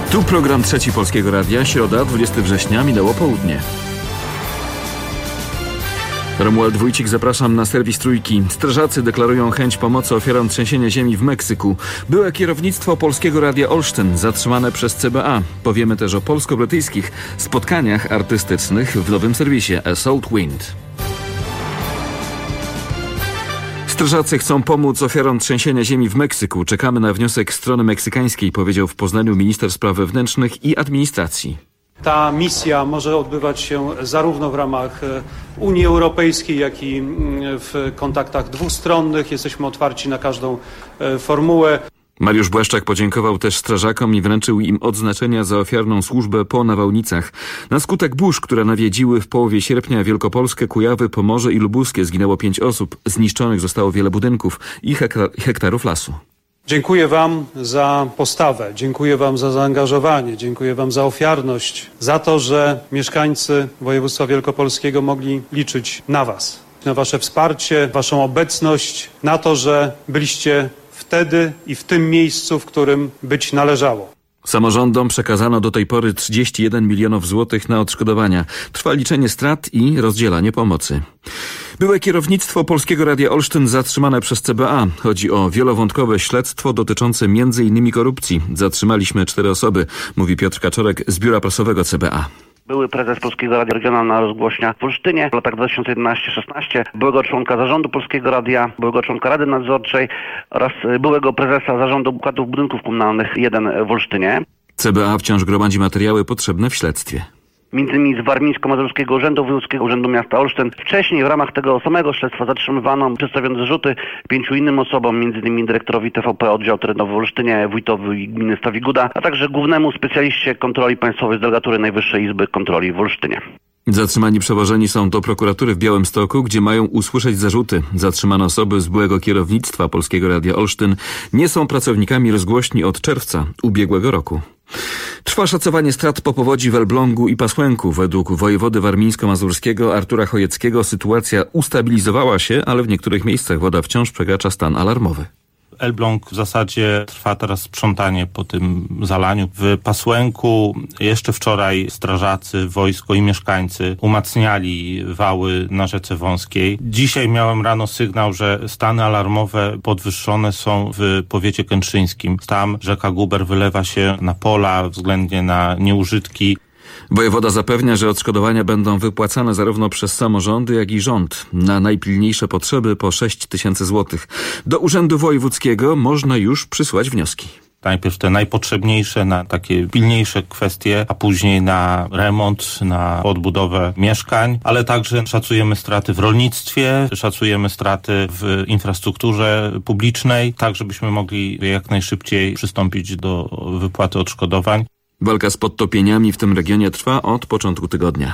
Tu program Trzeci Polskiego Radia, środa, 20 września, minęło południe. Romuald Wójcik, zapraszam na serwis Trójki. Strażacy deklarują chęć pomocy ofiarom trzęsienia ziemi w Meksyku. Byłe kierownictwo Polskiego Radia Olsztyn zatrzymane przez CBA. Powiemy też o polsko-brytyjskich spotkaniach artystycznych w nowym serwisie Assault Wind. Strażacy chcą pomóc ofiarom trzęsienia ziemi w Meksyku. Czekamy na wniosek strony meksykańskiej, powiedział w Poznaniu minister spraw wewnętrznych i administracji. Ta misja może odbywać się zarówno w ramach Unii Europejskiej, jak i w kontaktach dwustronnych. Jesteśmy otwarci na każdą formułę. Mariusz Błaszczak podziękował też strażakom i wręczył im odznaczenia za ofiarną służbę po nawałnicach. Na skutek burz, które nawiedziły w połowie sierpnia Wielkopolskę, Kujawy, Pomorze i Lubuskie, zginęło 5 osób. Zniszczonych zostało wiele budynków i hektarów lasu. Dziękuję Wam za postawę, dziękuję Wam za zaangażowanie, dziękuję Wam za ofiarność, za to, że mieszkańcy województwa wielkopolskiego mogli liczyć na Was, na Wasze wsparcie, Waszą obecność, na to, że byliście wtedy i w tym miejscu, w którym być należało. Samorządom przekazano do tej pory 31 milionów złotych na odszkodowania. Trwa liczenie strat i rozdzielanie pomocy. Byłe kierownictwo Polskiego Radia Olsztyn zatrzymane przez CBA. Chodzi o wielowątkowe śledztwo dotyczące m.in. korupcji. Zatrzymaliśmy 4 osoby, mówi Piotr Kaczorek z biura prasowego CBA. Były prezes Polskiego Radia, regionalna rozgłośnia w Olsztynie w latach 2011-16, byłego członka zarządu Polskiego Radia, byłego członka Rady Nadzorczej oraz byłego prezesa zarządu układów budynków komunalnych 1 w Olsztynie. CBA wciąż gromadzi materiały potrzebne w śledztwie. Między innymi z Warmińsko-Mazurskiego Urzędu Wojewódzkiego Urzędu Miasta Olsztyn. Wcześniej w ramach tego samego śledztwa zatrzymywano, przedstawiono zarzuty 5 innym osobom, między innymi dyrektorowi TVP Oddział Terenowy w Olsztynie, wójtowi gminy Stawiguda, a także głównemu specjaliście kontroli państwowej z delegatury Najwyższej Izby Kontroli w Olsztynie. Zatrzymani przewożeni są do prokuratury w Białymstoku, gdzie mają usłyszeć zarzuty. Zatrzymane osoby z byłego kierownictwa Polskiego Radia Olsztyn nie są pracownikami rozgłośni od czerwca ubiegłego roku. Trwa szacowanie strat po powodzi w Elblągu i Pasłęku. Według wojewody warmińsko-mazurskiego Artura Chojeckiego sytuacja ustabilizowała się, ale w niektórych miejscach woda wciąż przekracza stan alarmowy. Elbląg w zasadzie trwa teraz sprzątanie po tym zalaniu. W Pasłęku jeszcze wczoraj strażacy, wojsko i mieszkańcy umacniali wały na rzece Wąskiej. Dzisiaj miałem rano sygnał, że stany alarmowe podwyższone są w powiecie kętrzyńskim. Tam rzeka Guber wylewa się na pola, względnie na nieużytki. Wojewoda zapewnia, że odszkodowania będą wypłacane zarówno przez samorządy, jak i rząd. Na najpilniejsze potrzeby po 6 000 złotych. Do Urzędu Wojewódzkiego można już przysłać wnioski. Najpierw te najpotrzebniejsze na takie pilniejsze kwestie, a później na remont, na odbudowę mieszkań, ale także szacujemy straty w rolnictwie, szacujemy straty w infrastrukturze publicznej, tak żebyśmy mogli jak najszybciej przystąpić do wypłaty odszkodowań. Walka z podtopieniami w tym regionie trwa od początku tygodnia.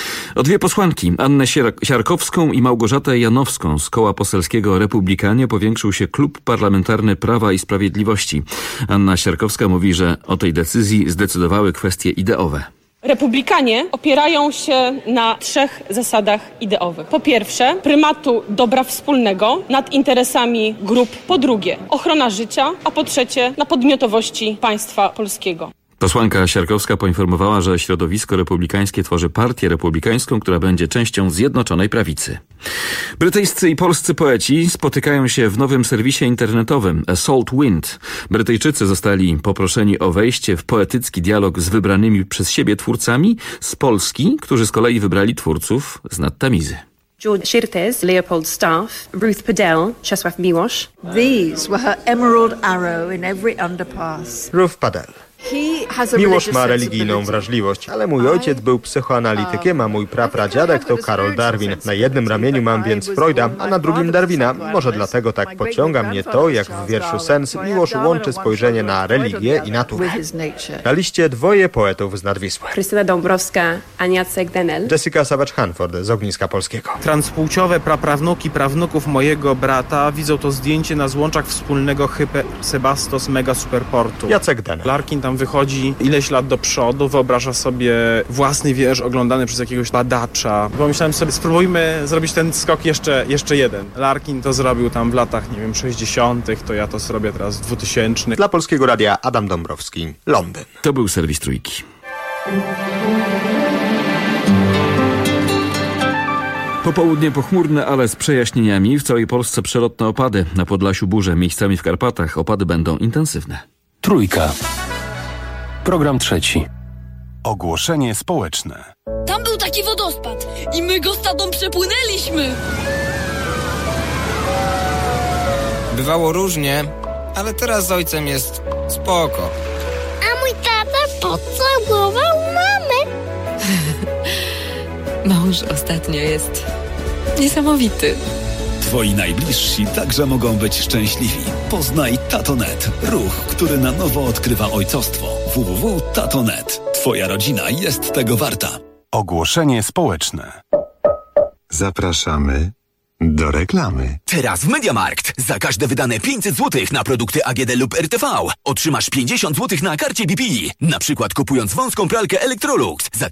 O 2 posłanki, Annę Siarkowską i Małgorzatę Janowską z Koła Poselskiego Republikanie powiększył się Klub Parlamentarny Prawa i Sprawiedliwości. Anna Siarkowska mówi, że o tej decyzji zdecydowały kwestie ideowe. Republikanie opierają się na 3 zasadach ideowych. Po pierwsze, prymatu dobra wspólnego nad interesami grup. Po drugie, ochrona życia, a po trzecie, na podmiotowości państwa polskiego. Posłanka Siarkowska poinformowała, że środowisko republikańskie tworzy partię republikańską, która będzie częścią Zjednoczonej Prawicy. Brytyjscy i polscy poeci spotykają się w nowym serwisie internetowym Assault Wind. Brytyjczycy zostali poproszeni o wejście w poetycki dialog z wybranymi przez siebie twórcami z Polski, którzy z kolei wybrali twórców z Nadtamizy. George Szirtes, Leopold Staff, Ruth Padel, Czesław Miłosz. These were her emerald arrow in every underpass. Ruth Padel. Miłosz ma religijną wrażliwość, ale mój ojciec był psychoanalitykiem, a mój prapradziadek to Karol Darwin. Na jednym ramieniu mam więc Freuda, a na drugim Darwina. Może dlatego tak pociąga mnie to, jak w wierszu Sens Miłosz łączy spojrzenie na religię i naturę. Na liście 2 poetów z Nadwisły. Krystyna Dąbrowska, Jacek Denel. Jessica Savage-Hanford z Ogniska Polskiego. Transpłciowe praprawnuki prawnuk mojego brata widzą to zdjęcie na złączach wspólnego Hyper Sebastos Mega Superportu. Jacek Denel. Larkin tam tam wychodzi ileś lat do przodu, wyobraża sobie własny wiersz oglądany przez jakiegoś badacza. Pomyślałem sobie, spróbujmy zrobić ten skok jeszcze jeden. Larkin to zrobił tam w latach, 60., to ja to zrobię teraz w 2000. Dla Polskiego Radia Adam Dąbrowski, Londyn. To był serwis Trójki. Popołudnie pochmurne, ale z przejaśnieniami. W całej Polsce przelotne opady. Na Podlasiu burze, miejscami w Karpatach opady będą intensywne. Trójka. Program trzeci. Ogłoszenie społeczne. Tam był taki wodospad i my go z tatą przepłynęliśmy. Bywało różnie, ale teraz z ojcem jest spoko. A mój tata pocałował mamę. Mąż ostatnio jest niesamowity. Twoi najbliżsi także mogą być szczęśliwi. Poznaj Tato.net, ruch, który na nowo odkrywa ojcostwo. www.tato.net. Twoja rodzina jest tego warta. Ogłoszenie społeczne. Zapraszamy do reklamy. Teraz w MediaMarkt. Za każde wydane 500 zł na produkty AGD lub RTV otrzymasz 50 zł na karcie BP. Na przykład kupując wąską pralkę Electrolux za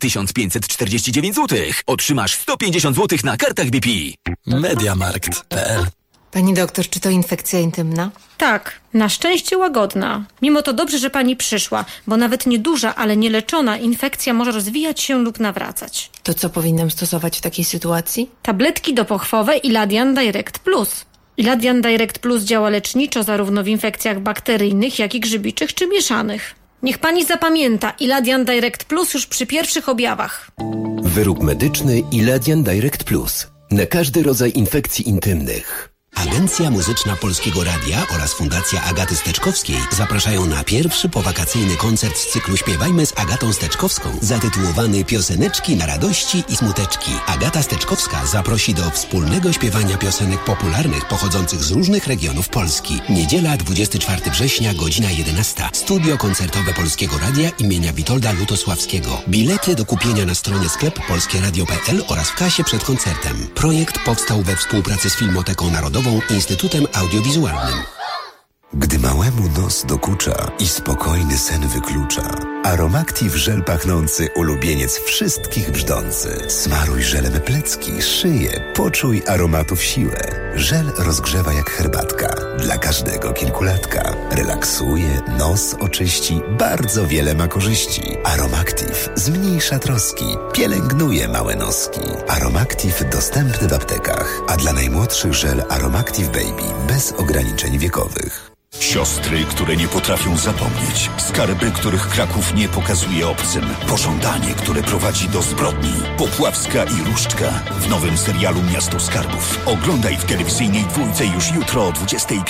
1549 zł otrzymasz 150 zł na kartach BP. MediaMarkt.pl. Pani doktor, czy to infekcja intymna? Tak, na szczęście łagodna. Mimo to dobrze, że pani przyszła, bo nawet nieduża, ale nieleczona infekcja może rozwijać się lub nawracać. To co powinnam stosować w takiej sytuacji? Tabletki dopochwowe Iladian Direct Plus. Iladian Direct Plus działa leczniczo zarówno w infekcjach bakteryjnych, jak i grzybiczych czy mieszanych. Niech pani zapamięta, Iladian Direct Plus już przy pierwszych objawach. Wyrób medyczny Iladian Direct Plus. Na każdy rodzaj infekcji intymnych. Agencja Muzyczna Polskiego Radia oraz Fundacja Agaty Steczkowskiej zapraszają na pierwszy powakacyjny koncert z cyklu Śpiewajmy z Agatą Steczkowską, zatytułowany Pioseneczki na radości i smuteczki. Agata Steczkowska zaprosi do wspólnego śpiewania piosenek popularnych pochodzących z różnych regionów Polski. Niedziela 24 września, godzina 11. Studio koncertowe Polskiego Radia imienia Witolda Lutosławskiego. Bilety do kupienia na stronie sklep polskieradio.pl oraz w kasie przed koncertem. Projekt powstał we współpracy z Filmoteką Narodową, Instytutem Audiowizualnym. Gdy małemu nos dokucza i spokojny sen wyklucza, Aromactive żel pachnący, ulubieniec wszystkich brzdący. Smaruj żelem plecki, szyję, poczuj aromatów siłę. Żel rozgrzewa jak herbatka, dla każdego kilkulatka. Relaksuje, nos oczyści, bardzo wiele ma korzyści. Aromactive zmniejsza troski, pielęgnuje małe noski. Aromactive dostępny w aptekach, a dla najmłodszych żel Aromactive Baby bez ograniczeń wiekowych. Siostry, które nie potrafią zapomnieć. Skarby, których Kraków nie pokazuje obcym. Pożądanie, które prowadzi do zbrodni. Popławska i Różdżka w nowym serialu Miasto Skarbów. Oglądaj w telewizyjnej dwójce już jutro o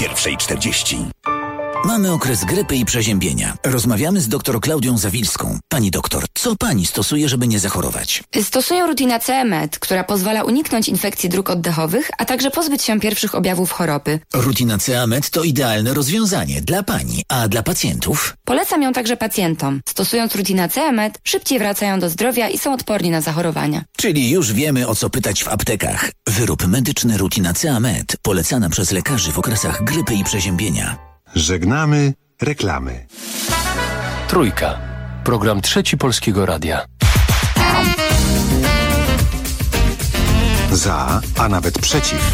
21:40. Mamy okres grypy i przeziębienia. Rozmawiamy z dr Klaudią Zawilską. Pani doktor, co pani stosuje, żeby nie zachorować? Stosuję Rutinacea Med, która pozwala uniknąć infekcji dróg oddechowych, a także pozbyć się pierwszych objawów choroby. Rutinacea Med to idealne rozwiązanie dla pani, a dla pacjentów? Polecam ją także pacjentom. Stosując Rutinacea Med, szybciej wracają do zdrowia i są odporni na zachorowania. Czyli już wiemy, o co pytać w aptekach. Wyrób medyczny Rutinacea Med, polecana przez lekarzy w okresach grypy i przeziębienia. Żegnamy reklamy. Trójka. Program trzeci Polskiego Radia. Za, a nawet przeciw.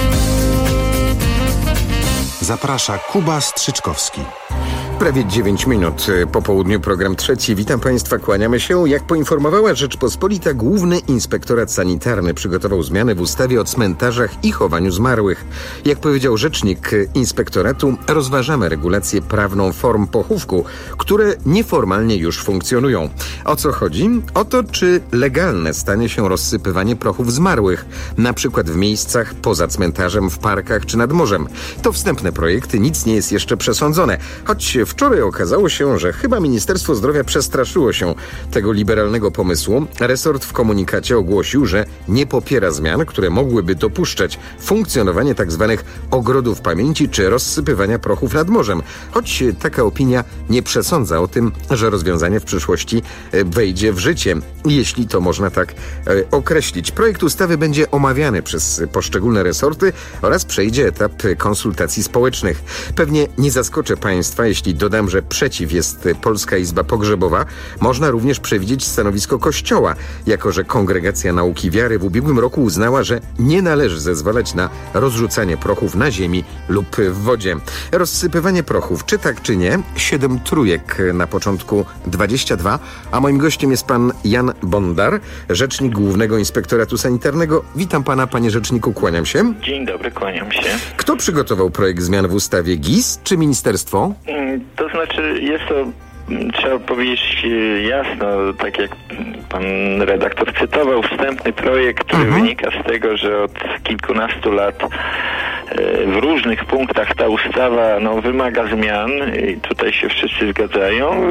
Zaprasza Kuba Strzyczkowski. Prawie 9 minut po południu, program trzeci. Witam Państwa, kłaniamy się. Jak poinformowała Rzeczpospolita, Główny Inspektorat Sanitarny przygotował zmiany w ustawie o cmentarzach i chowaniu zmarłych. Jak powiedział rzecznik inspektoratu, rozważamy regulację prawną form pochówku, które nieformalnie już funkcjonują. O co chodzi? O to, czy legalne stanie się rozsypywanie prochów zmarłych, na przykład w miejscach poza cmentarzem, w parkach czy nad morzem. To wstępne projekty, nic nie jest jeszcze przesądzone, choć wczoraj okazało się, że chyba Ministerstwo Zdrowia przestraszyło się tego liberalnego pomysłu. Resort w komunikacie ogłosił, że nie popiera zmian, które mogłyby dopuszczać funkcjonowanie tzw. ogrodów pamięci czy rozsypywania prochów nad morzem. Choć taka opinia nie przesądza o tym, że rozwiązanie w przyszłości wejdzie w życie, jeśli to można tak określić. Projekt ustawy będzie omawiany przez poszczególne resorty oraz przejdzie etap konsultacji społecznych. Pewnie nie zaskoczę Państwa, jeśli dodam, że przeciw jest Polska Izba Pogrzebowa, można również przewidzieć stanowisko Kościoła, jako że Kongregacja Nauki Wiary w ubiegłym roku uznała, że nie należy zezwalać na rozrzucanie prochów na ziemi lub w wodzie. Rozsypywanie prochów, czy tak, czy nie? 7 trójek na początku 22, a moim gościem jest pan Jan Bondar, rzecznik Głównego Inspektoratu Sanitarnego. Witam pana, panie rzeczniku, kłaniam się. Dzień dobry, kłaniam się. Kto przygotował projekt zmian w ustawie GIS, czy ministerstwo? To znaczy, jest to, trzeba powiedzieć jasno, tak jak pan redaktor cytował, wstępny projekt, który wynika z tego, że od kilkunastu lat w różnych punktach ta ustawa wymaga zmian i tutaj się wszyscy zgadzają.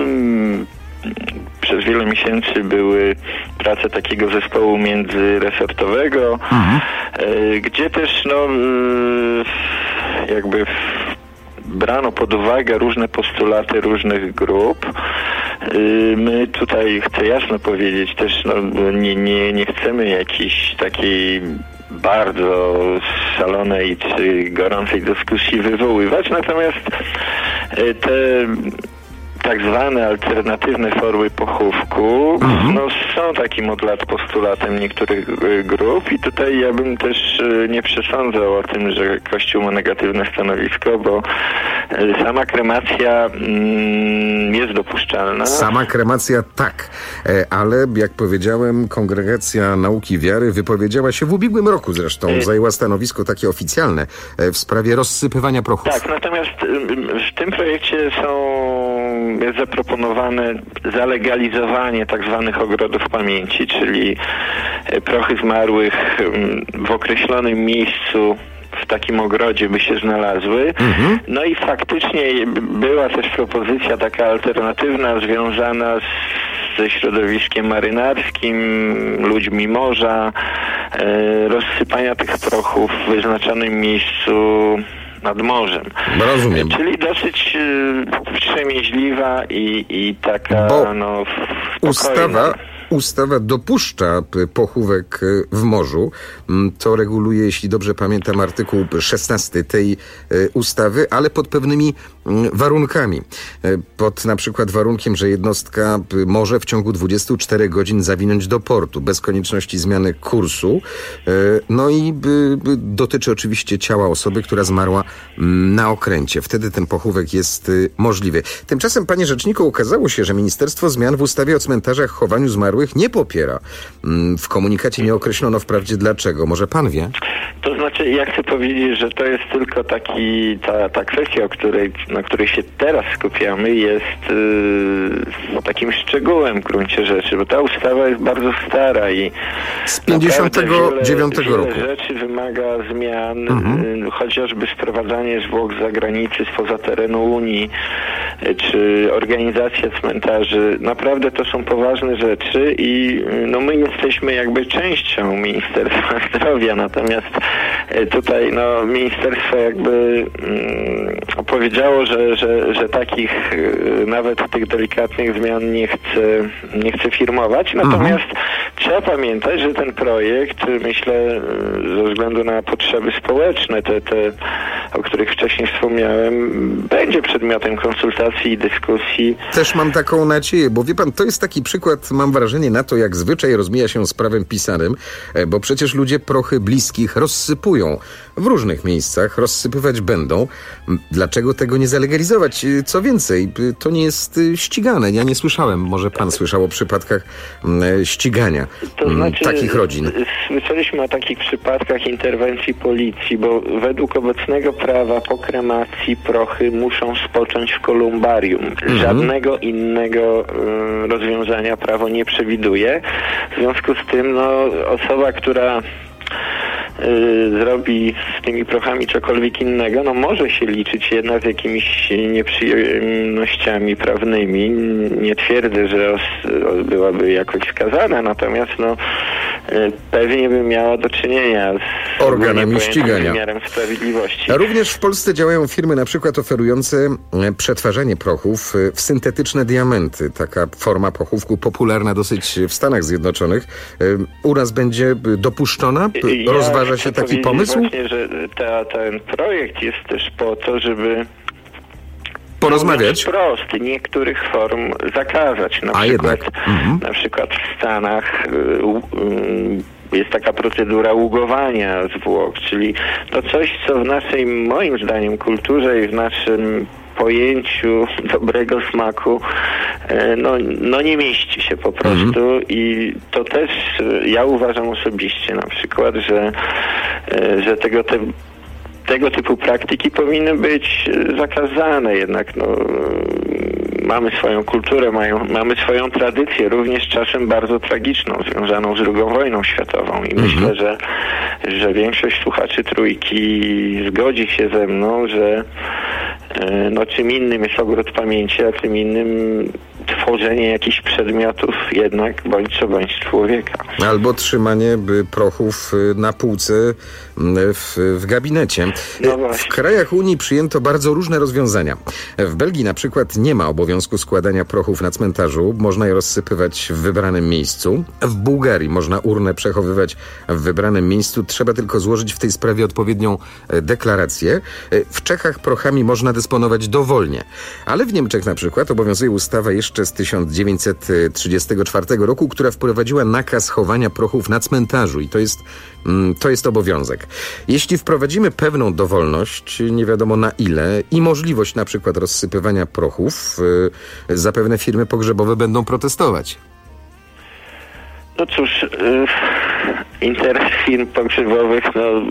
Przez wiele miesięcy były prace takiego zespołu międzyresortowego, gdzie też jakby brano pod uwagę różne postulaty różnych grup. My tutaj, chcę jasno powiedzieć, też nie chcemy jakiejś takiej bardzo szalonej czy gorącej dyskusji wywoływać, natomiast te tak zwane alternatywne formy pochówku są takim od lat postulatem niektórych grup i tutaj ja bym też nie przesądzał o tym, że Kościół ma negatywne stanowisko, bo sama kremacja jest dopuszczalna. Sama kremacja tak, ale jak powiedziałem, Kongregacja Nauki Wiary wypowiedziała się w ubiegłym roku zresztą, zajęła stanowisko takie oficjalne w sprawie rozsypywania prochów. Tak, natomiast w tym projekcie jest zaproponowane zalegalizowanie tak zwanych ogrodów pamięci, czyli prochy zmarłych w określonym miejscu w takim ogrodzie by się znalazły. No i faktycznie była też propozycja taka alternatywna związana ze środowiskiem marynarskim, ludźmi morza, rozsypania tych prochów w wyznaczonym miejscu nad morzem. Rozumiem. Czyli dosyć wstrzemięźliwa i taka Ustawa dopuszcza pochówek w morzu. To reguluje, jeśli dobrze pamiętam, artykuł 16 tej ustawy, ale pod pewnymi warunkami. Pod na przykład warunkiem, że jednostka może w ciągu 24 godzin zawinąć do portu, bez konieczności zmiany kursu. No i dotyczy oczywiście ciała osoby, która zmarła na okręcie. Wtedy ten pochówek jest możliwy. Tymczasem, panie rzeczniku, okazało się, że Ministerstwo Zmian w ustawie o cmentarzach, chowaniu zmarłych nie popiera. W komunikacie nie określono wprawdzie dlaczego. Może pan wie? To znaczy, ja chcę powiedzieć, że to jest tylko ta kwestia, na której się teraz skupiamy, jest takim szczegółem w gruncie rzeczy, bo ta ustawa jest bardzo stara i z 59 roku. Wiele rzeczy wymaga zmian, chociażby sprowadzanie zwłok z zagranicy, spoza terenu Unii, czy organizacja cmentarzy. Naprawdę to są poważne rzeczy i my jesteśmy jakby częścią Ministerstwa Zdrowia, natomiast tutaj ministerstwo jakby powiedziało, że takich nawet tych delikatnych zmian nie chce firmować. Natomiast trzeba pamiętać, że ten projekt, myślę, ze względu na potrzeby społeczne, te o których wcześniej wspomniałem, będzie przedmiotem konsultacji i dyskusji. Też mam taką nadzieję, bo wie pan, to jest taki przykład, mam wrażenie, na to, jak zwyczaj rozmija się z prawem pisanym, bo przecież ludzie prochy bliskich rozsypują w różnych miejscach, rozsypywać będą. Dlaczego tego nie zalegalizować? Co więcej, to nie jest ścigane. Ja nie słyszałem, może pan słyszał o przypadkach ścigania takich rodzin. Słyszeliśmy o takich przypadkach interwencji policji, bo według obecnego prawa po kremacji prochy muszą spocząć w kolumbarium. Żadnego innego rozwiązania prawo nie przewiduje. W związku z tym osoba, która zrobi z tymi prochami cokolwiek innego, może się liczyć jednak z jakimiś nieprzyjemnościami prawnymi. Nie twierdzę, że byłaby jakoś skazana, natomiast pewnie by miała do czynienia z organami ścigania, wymiarem sprawiedliwości. A również w Polsce działają firmy na przykład oferujące przetwarzanie prochów w syntetyczne diamenty. Taka forma pochówku popularna dosyć w Stanach Zjednoczonych. U nas będzie dopuszczona? Rozważa się taki pomysł? Właśnie, że ten projekt jest też po to, żeby porozmawiać? Wprost niektórych form zakazać. Na przykład w Stanach jest taka procedura ługowania zwłok, czyli to coś, co w naszej, moim zdaniem, kulturze i w naszym pojęciu dobrego smaku no nie mieści się po prostu i to też ja uważam osobiście na przykład, że tego typu praktyki powinny być zakazane, jednak mamy swoją kulturę, mamy swoją tradycję, również czasem bardzo tragiczną, związaną z II wojną światową i myślę, że większość słuchaczy Trójki zgodzi się ze mną, że czym innym jest ogród pamięci, a czym innym tworzenie jakichś przedmiotów jednak bądź człowieka. Albo trzymanie prochów na półce w gabinecie. W krajach Unii przyjęto bardzo różne rozwiązania. W Belgii na przykład nie ma obowiązku składania prochów na cmentarzu. Można je rozsypywać w wybranym miejscu. W Bułgarii można urnę przechowywać w wybranym miejscu. Trzeba tylko złożyć w tej sprawie odpowiednią deklarację. W Czechach prochami można dysponować dowolnie. Ale w Niemczech na przykład obowiązuje ustawa jeszcze z 1934 roku, która wprowadziła nakaz chowania prochów na cmentarzu i to jest obowiązek. Jeśli wprowadzimy pewną dowolność, nie wiadomo na ile, i możliwość na przykład rozsypywania prochów, zapewne firmy pogrzebowe będą protestować. No cóż, interes firm pogrzebowych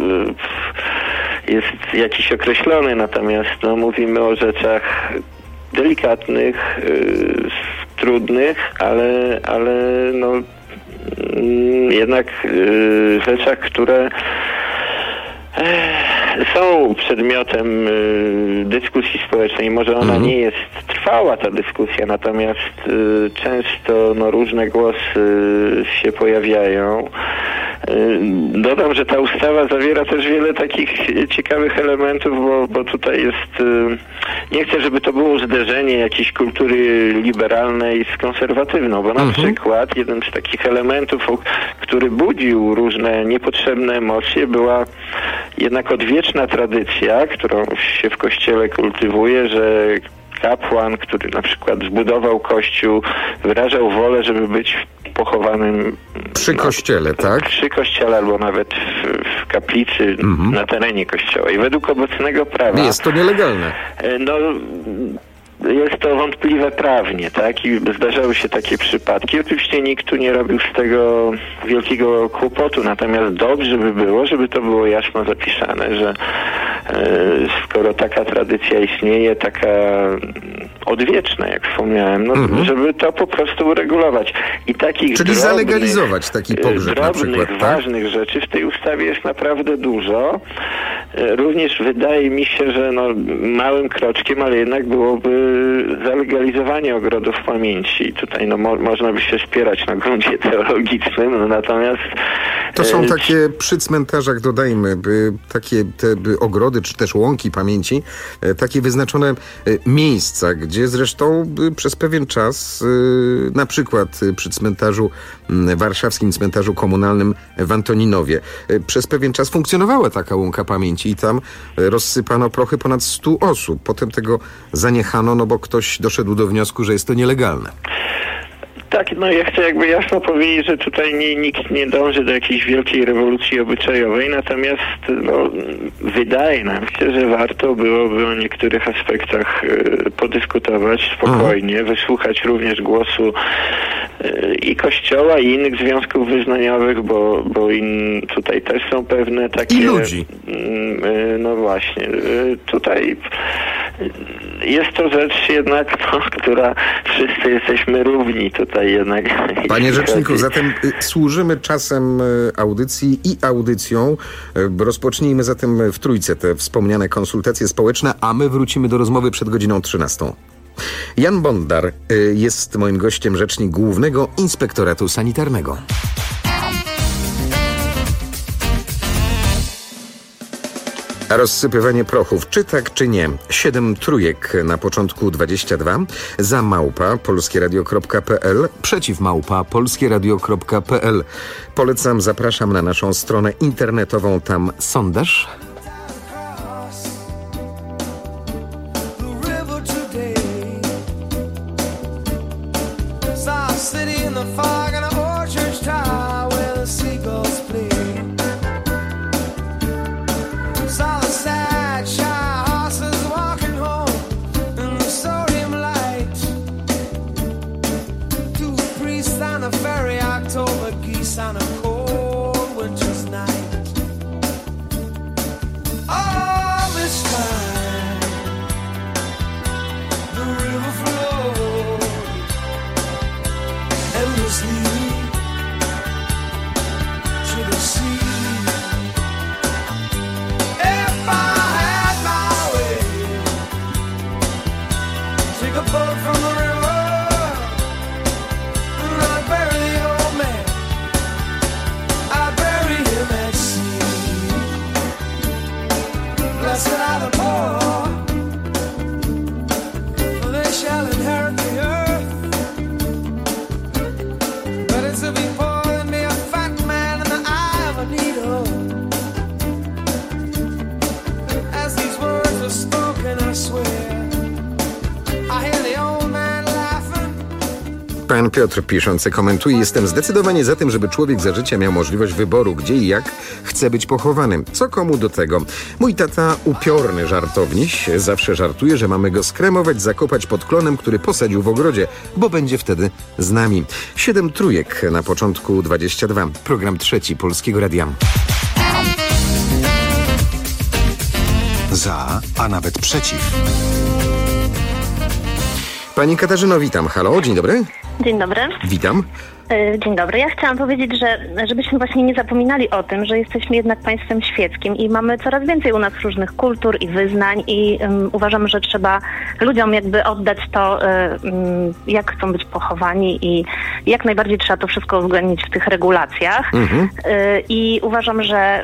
jest jakiś określony, jednak mówimy o rzeczach delikatnych, trudnych, ale jednak rzeczach, które są przedmiotem dyskusji społecznej. Może ona nie jest trwała, ta dyskusja, natomiast często różne głosy się pojawiają. Dodam, że ta ustawa zawiera też wiele takich ciekawych elementów, bo tutaj jest... Nie chcę, żeby to było zderzenie jakiejś kultury liberalnej z konserwatywną, bo na przykład jeden z takich elementów, który budził różne niepotrzebne emocje, była jednak odwieczna tradycja, którą się w Kościele kultywuje, że kapłan, który na przykład zbudował kościół, wyrażał wolę, żeby być pochowanym przy kościele, tak? Przy kościele albo nawet w kaplicy na terenie kościoła. I według obecnego prawa... Jest to nielegalne. Jest to wątpliwe prawnie, tak? I zdarzały się takie przypadki. Oczywiście nikt tu nie robił z tego wielkiego kłopotu, natomiast dobrze by było, żeby to było jasno zapisane, że skoro taka tradycja istnieje, taka odwieczna, jak wspomniałem, żeby to po prostu uregulować. I takich czyli zalegalizować taki pogrzeb na przykład, tak? Ważnych rzeczy w tej ustawie jest naprawdę dużo. Również wydaje mi się, że małym kroczkiem, ale jednak byłoby zalegalizowanie ogrodów pamięci. I tutaj można by się spierać na gruncie teologicznym, natomiast... To są takie przy cmentarzach, dodajmy, takie te ogrody, czy też łąki pamięci, takie wyznaczone miejsca, gdzie zresztą przez pewien czas, na przykład przy cmentarzu warszawskim, cmentarzu komunalnym w Antoninowie, przez pewien czas funkcjonowała taka łąka pamięci i tam rozsypano prochy ponad 100 osób. Potem tego zaniechano, bo ktoś doszedł do wniosku, że jest to nielegalne. Tak, ja chcę jasno powiedzieć, że tutaj nikt nie dąży do jakiejś wielkiej rewolucji obyczajowej, natomiast wydaje nam się, że warto byłoby o niektórych aspektach podyskutować spokojnie, wysłuchać również głosu i Kościoła, i innych związków wyznaniowych, bo tutaj też są pewne takie... I ludzi. No właśnie. Tutaj jest to rzecz jednak, która wszyscy jesteśmy równi tutaj jednak. Panie rzeczniku, zatem służymy czasem audycji i audycją. Rozpocznijmy zatem w Trójce te wspomniane konsultacje społeczne, a my wrócimy do rozmowy przed godziną 13. Jan Bondar jest moim gościem, rzecznik Głównego Inspektoratu Sanitarnego. A rozsypywanie prochów, czy tak, czy nie? 7 trójek na początku 22, za małpa polskieradio.pl, przeciw małpa polskieradio.pl. Polecam, zapraszam na naszą stronę internetową, tam sondaż. take a boat from the river, and I bury the old man. I bury him at sea. Blessed are the poor, for they shall inherit the earth. Better to be poor than be a fat man in the eye of a needle. As these words were spoken, I swear, I hear the old man laughing. Pan Piotr piszący komentuje: jestem zdecydowanie za tym, żeby człowiek za życia miał możliwość wyboru, gdzie i jak chce być pochowany. Co komu do tego? Mój tata, upiorny żartowniś, zawsze żartuje, że mamy go skremować, zakopać pod klonem, który posadził w ogrodzie, bo będzie wtedy z nami. 7 trójek na początku 22. Program trzeci Polskiego Radia. Za, a nawet przeciw. Pani Katarzyno, witam. Halo, dzień dobry. Dzień dobry. Witam. Dzień dobry. Ja chciałam powiedzieć, żebyśmy właśnie nie zapominali o tym, że jesteśmy jednak państwem świeckim i mamy coraz więcej u nas różnych kultur i wyznań i uważam, że trzeba ludziom jakby oddać to, jak chcą być pochowani i jak najbardziej trzeba to wszystko uwzględnić w tych regulacjach. I uważam, że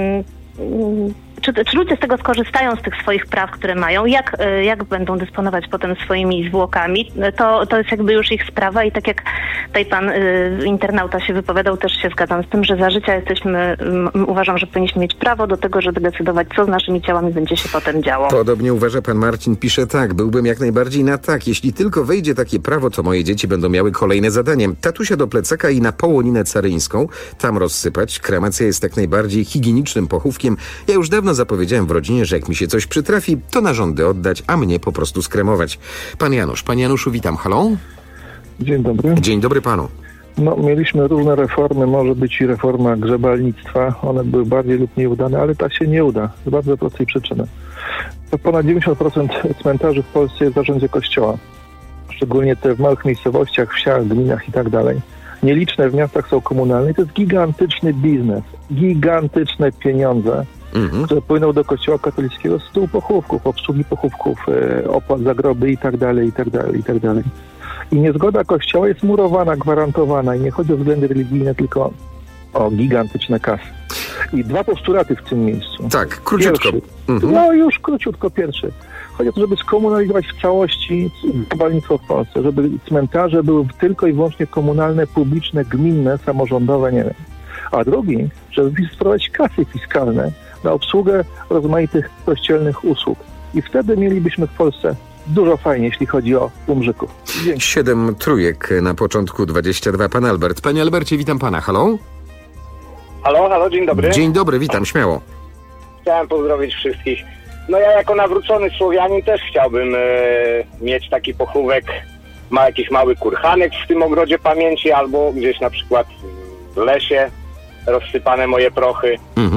czy ludzie z tego skorzystają, z tych swoich praw, które mają, jak będą dysponować potem swoimi zwłokami, to jest jakby już ich sprawa i tak jak tutaj pan internauta się wypowiadał, też się zgadzam z tym, że za życia uważam, że powinniśmy mieć prawo do tego, żeby decydować, co z naszymi ciałami będzie się potem działo. Podobnie uważa pan Marcin, pisze tak: byłbym jak najbardziej na tak. Jeśli tylko wejdzie takie prawo, to moje dzieci będą miały kolejne zadanie. Tatusia do plecaka i na połoninę caryńską, tam rozsypać. Kremacja jest jak najbardziej higienicznym pochówkiem. Ja już dawno zapowiedziałem w rodzinie, że jak mi się coś przytrafi, to narządy oddać, a mnie po prostu skremować. Pan Janusz. Panie Januszu, witam. Halo? Dzień dobry. Dzień dobry panu. No, mieliśmy różne reformy, może być i reforma grzebalnictwa. One były bardziej lub mniej udane, ale ta się nie uda. Z bardzo prostej przyczyny. To ponad 90% cmentarzy w Polsce jest w zarządzie kościoła. Szczególnie te w małych miejscowościach, wsiach, gminach i tak dalej. Nieliczne w miastach są komunalne i to jest gigantyczny biznes. Gigantyczne pieniądze, które płyną do kościoła katolickiego z tytułu pochówków, obsługi pochówków, opłat za groby i tak dalej, i tak dalej, i tak dalej. I niezgoda kościoła jest murowana, gwarantowana i nie chodzi o względy religijne, tylko o gigantyczne kasy. I 2 postulaty w tym miejscu. Tak, króciutko. No już króciutko pierwszy. Chodzi o to, żeby skomunalizować w całości grzebalnictwo w Polsce, żeby cmentarze były tylko i wyłącznie komunalne, publiczne, gminne, samorządowe, nie wiem. A drugi, żeby wprowadzić kasy fiskalne na obsługę rozmaitych kościelnych usług. I wtedy mielibyśmy w Polsce dużo fajnie, jeśli chodzi o umrzyków. 7 trójek na początku 22. Pan Albert. Panie Albercie, witam pana. Halo? Halo, dzień dobry. Dzień dobry, witam, śmiało. Chciałem pozdrowić wszystkich. No ja jako nawrócony Słowianin też chciałbym mieć taki pochówek, jakiś mały kurhanek w tym ogrodzie pamięci albo gdzieś na przykład w lesie rozsypane moje prochy.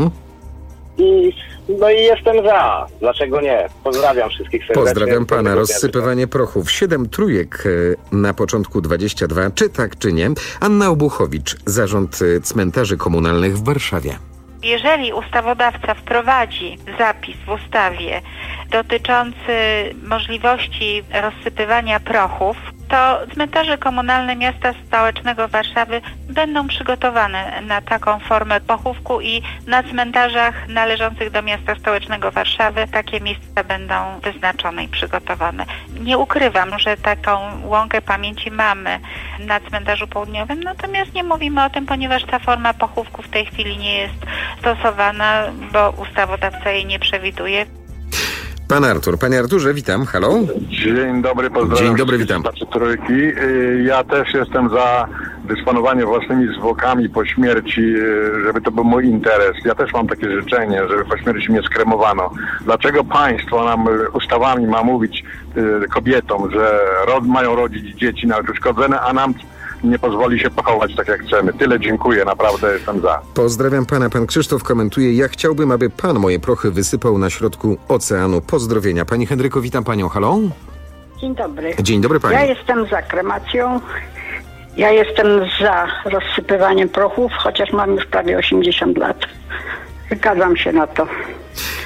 I jestem za. Dlaczego nie? Pozdrawiam wszystkich serdecznie. Pozdrawiam pana. Rozsypywanie prochów. 7 trójek na początku 22. Czy tak, czy nie? Anna Obuchowicz, Zarząd Cmentarzy Komunalnych w Warszawie. Jeżeli ustawodawca wprowadzi zapis w ustawie dotyczący możliwości rozsypywania prochów, to cmentarze komunalne miasta stołecznego Warszawy będą przygotowane na taką formę pochówku i na cmentarzach należących do miasta stołecznego Warszawy takie miejsca będą wyznaczone i przygotowane. Nie ukrywam, że taką łąkę pamięci mamy na cmentarzu południowym, natomiast nie mówimy o tym, ponieważ ta forma pochówku w tej chwili nie jest stosowana, bo ustawodawca jej nie przewiduje. Pan Artur. Panie Arturze, witam. Halo? Dzień dobry, pozdrawiam. Dzień dobry, witam. Trójki. Ja też jestem za dysponowanie własnymi zwłokami po śmierci, żeby to był mój interes. Ja też mam takie życzenie, żeby po śmierci mnie skremowano. Dlaczego państwo nam ustawami ma mówić kobietom, że mają rodzić dzieci na uszkodzone, a nam nie pozwoli się pochować tak jak chcemy. Tyle dziękuję, naprawdę jestem za. Pozdrawiam pana. Pan Krzysztof komentuje: ja chciałbym, aby pan moje prochy wysypał na środku oceanu. Pozdrowienia. Pani Henryko, witam panią. Halo? Dzień dobry. Dzień dobry pani. Ja jestem za kremacją. Ja jestem za rozsypywaniem prochów, chociaż mam już prawie 80 lat. Zgadzam się na to.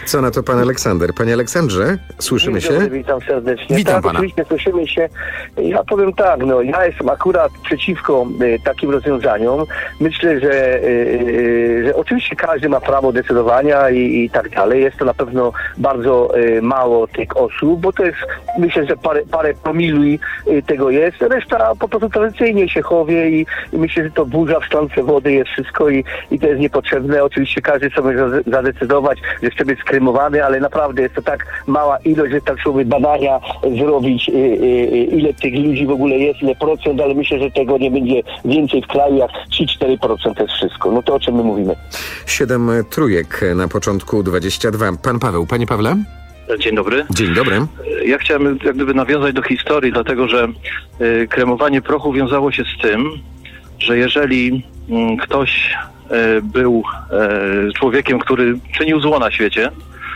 Co na to pan Aleksander? Panie Aleksandrze, słyszymy się? Dobry, witam serdecznie. Witam tak, pana. Oczywiście słyszymy się. Ja powiem tak, ja jestem akurat przeciwko takim rozwiązaniom. Myślę, że oczywiście każdy ma prawo decydowania i tak dalej. Jest to na pewno bardzo mało tych osób, bo to jest, myślę, że parę promili tego jest. Reszta po prostu tradycyjnie się chowie i myślę, że to burza w szklance wody jest wszystko i to jest niepotrzebne. Oczywiście każdy sobie może zadecydować, że chce być skremowany, ale naprawdę jest to tak mała ilość, że tak sobie badania zrobić, ile tych ludzi w ogóle jest, ile procent, ale myślę, że tego nie będzie więcej w kraju jak 3-4% to jest wszystko. No to o czym my mówimy? 7 trójek na początku 22. Pan Paweł. Panie Pawle? Dzień dobry. Dzień dobry. Ja chciałem jak gdyby nawiązać do historii, dlatego że kremowanie prochu wiązało się z tym, że jeżeli ktoś był człowiekiem, który czynił zło na świecie,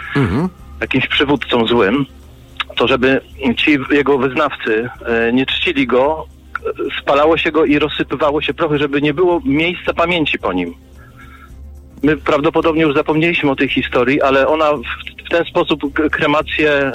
jakimś przywódcą złym, to żeby ci jego wyznawcy nie czcili go, spalało się go i rozsypywało się prochy, żeby nie było miejsca pamięci po nim. My prawdopodobnie już zapomnieliśmy o tej historii, ale ona w ten sposób kremację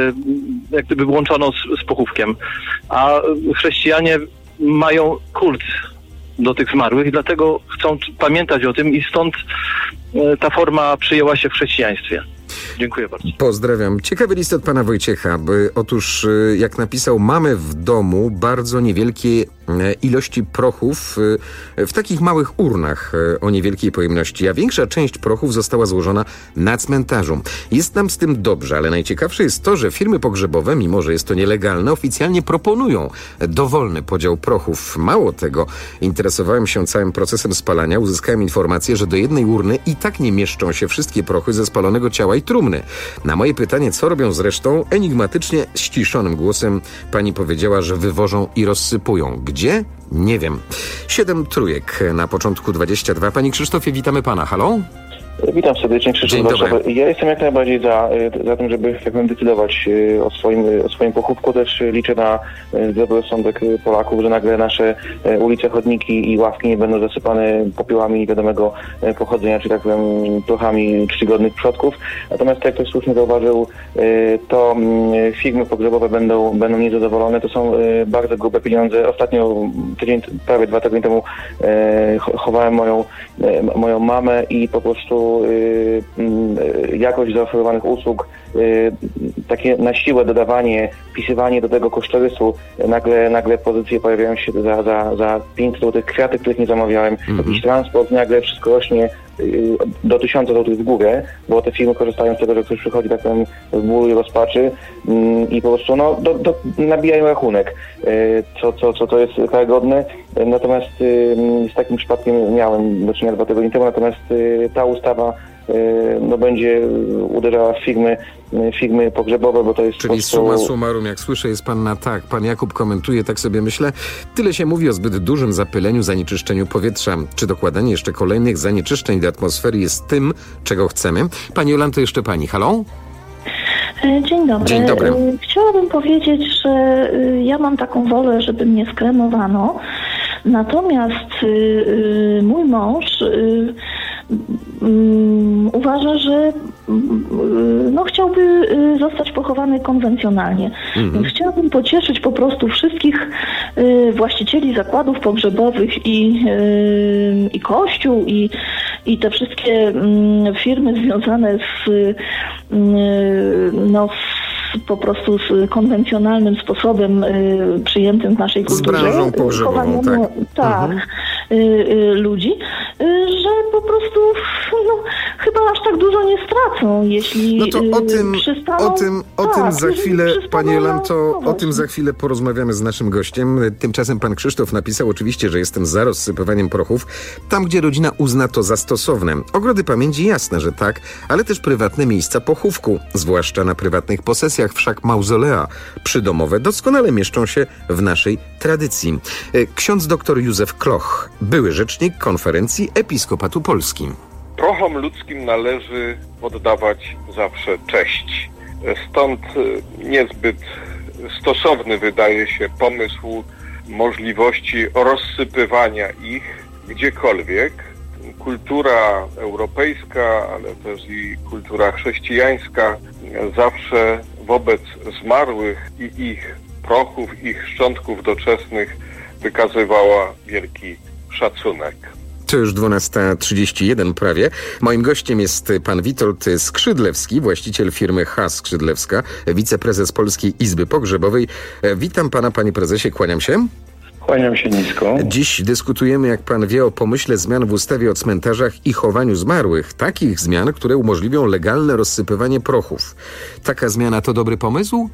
jak gdyby łączono z pochówkiem. A chrześcijanie mają kult do tych zmarłych i dlatego chcą pamiętać o tym i stąd ta forma przyjęła się w chrześcijaństwie. Dziękuję bardzo. Pozdrawiam. Ciekawy list od pana Wojciecha. Otóż, jak napisał, mamy w domu bardzo niewielkie ilości prochów w takich małych urnach o niewielkiej pojemności, a większa część prochów została złożona na cmentarzu. Jest nam z tym dobrze, ale najciekawsze jest to, że firmy pogrzebowe, mimo że jest to nielegalne, oficjalnie proponują dowolny podział prochów. Mało tego, interesowałem się całym procesem spalania, uzyskałem informację, że do jednej urny i tak nie mieszczą się wszystkie prochy ze spalonego ciała i trumny. Na moje pytanie, co robią z resztą, enigmatycznie, ściszonym głosem pani powiedziała, że wywożą i rozsypują. Gdzie? Nie wiem. 7 trójek na początku 22. Panie Krzysztofie, witamy pana. Halo? Witam serdecznie, Krzysztof Warszawy. Ja jestem jak najbardziej za tym, żeby decydować o swoim pochówku. Też liczę na zdrowy rozsądek Polaków, że nagle nasze ulice, chodniki i ławki nie będą zasypane popiołami niewiadomego pochodzenia, czy tak powiem prochami czcigodnych przodków. Natomiast jak ktoś słusznie zauważył, to firmy pogrzebowe będą niezadowolone. To są bardzo grube pieniądze. Ostatnio, prawie 2 tygodnie temu chowałem moją mamę i po prostu jakość zaoferowanych usług, takie na siłę dodawanie, wpisywanie do tego kosztorysu, nagle pozycje pojawiają się za 500 zł, kwiaty, których nie zamawiałem, jakiś transport, nagle wszystko rośnie do 1000 zł w górę, bo te firmy korzystają z tego, że ktoś przychodzi tak powiem w bólu i rozpaczy i po prostu nabijają rachunek, co to jest karygodne. Natomiast z takim przypadkiem miałem do czynienia 2 tygodnie temu, natomiast ta ustawa będzie uderzała w firmy pogrzebowe, bo to jest... Czyli summa summarum, jak słyszę, jest pan na tak. Pan Jakub komentuje, tak sobie myślę. Tyle się mówi o zbyt dużym zapyleniu, zanieczyszczeniu powietrza. Czy dokładanie jeszcze kolejnych zanieczyszczeń do atmosfery jest tym, czego chcemy? Pani Jolanto, jeszcze pani. Halo? Dzień dobry. Dzień dobry. Chciałabym powiedzieć, że ja mam taką wolę, żeby mnie skremowano. Natomiast mój mąż uważa, że chciałby zostać pochowany konwencjonalnie. Więc chciałabym pocieszyć po prostu wszystkich właścicieli zakładów pogrzebowych i Kościół i te wszystkie firmy związane po prostu z konwencjonalnym sposobem przyjętym w naszej kulturze. Z branżą pogrzebową, tak. Ludzi, że po prostu chyba aż tak dużo nie stracą, jeśli o tym za chwilę, Pani Jolanto, o tym za chwilę porozmawiamy z naszym gościem. Tymczasem pan Krzysztof napisał oczywiście, że jestem za rozsypywaniem prochów tam, gdzie rodzina uzna to za stosowne. Ogrody pamięci jasne, że tak, ale też prywatne miejsca pochówku, zwłaszcza na prywatnych posesjach, wszak mauzolea przydomowe doskonale mieszczą się w naszej tradycji. Ksiądz dr Józef Kloch, były rzecznik Konferencji Episkopatu Polski. Prochom ludzkim należy oddawać zawsze cześć. Stąd niezbyt stosowny wydaje się pomysł możliwości rozsypywania ich gdziekolwiek, kultura europejska, ale też i kultura chrześcijańska zawsze wobec zmarłych i ich prochów, ich szczątków doczesnych wykazywała wielki szacunek. To już 12:31 prawie. Moim gościem jest pan Witold Skrzydlewski, właściciel firmy H. Skrzydlewska, wiceprezes Polskiej Izby Pogrzebowej. Witam pana, panie prezesie, kłaniam się. Kłaniam się nisko. Dziś dyskutujemy, jak pan wie, o pomyśle zmian w ustawie o cmentarzach i chowaniu zmarłych. Takich zmian, które umożliwią legalne rozsypywanie prochów. Taka zmiana to dobry pomysł?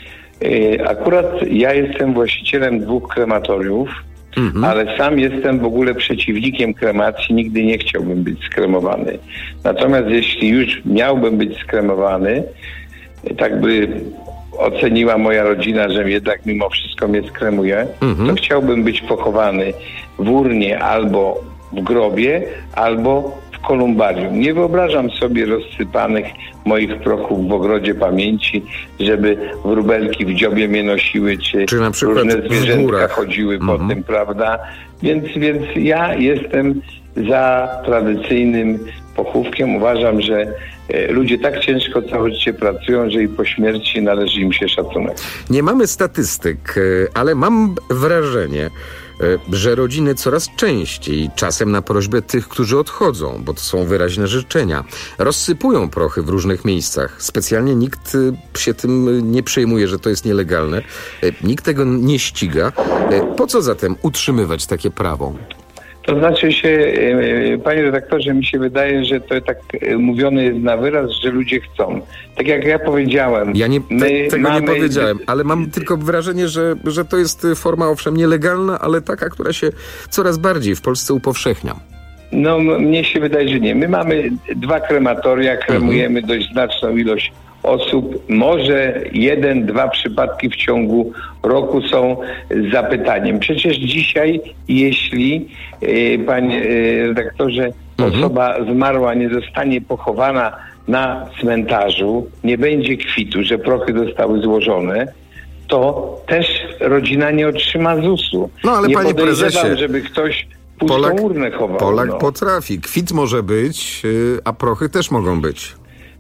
Akurat ja jestem właścicielem 2 krematoriów, ale sam jestem w ogóle przeciwnikiem kremacji. Nigdy nie chciałbym być skremowany. Natomiast jeśli już miałbym być skremowany, tak by oceniła moja rodzina, że jednak mimo wszystko mnie skremuje, to chciałbym być pochowany w urnie albo w grobie, albo w kolumbarium. Nie wyobrażam sobie rozsypanych moich prochów w ogrodzie pamięci, żeby wróbelki w dziobie mnie nosiły, czy na przykład różne zwierzęta chodziły po tym, prawda? Więc ja jestem za tradycyjnym pochówkiem. Uważam, że ludzie tak ciężko całe życie pracują, że i po śmierci należy im się szacunek. Nie mamy statystyk, ale mam wrażenie, że rodziny coraz częściej, czasem na prośbę tych, którzy odchodzą, bo to są wyraźne życzenia, rozsypują prochy w różnych miejscach. Specjalnie nikt się tym nie przejmuje, że to jest nielegalne. Nikt tego nie ściga. Po co zatem utrzymywać takie prawo? To znaczy się, panie redaktorze, mi się wydaje, że to tak mówione jest na wyraz, że ludzie chcą. Tak jak ja powiedziałem. Ja tego nie powiedziałem, ale mam tylko wrażenie, że to jest forma owszem nielegalna, ale taka, która się coraz bardziej w Polsce upowszechnia. No, mnie się wydaje, że nie. My mamy 2 krematoria, kremujemy dość znaczną ilość osób. Może 1-2 przypadki w ciągu roku są z zapytaniem. Przecież dzisiaj, jeśli, panie redaktorze, osoba zmarła nie zostanie pochowana na cmentarzu, nie będzie kwitu, że prochy zostały złożone, to też rodzina nie otrzyma ZUS-u. No ale nie panie prezesie, żeby ktoś pustą urnę chował. Polak potrafi. Kwit może być, a prochy też mogą być.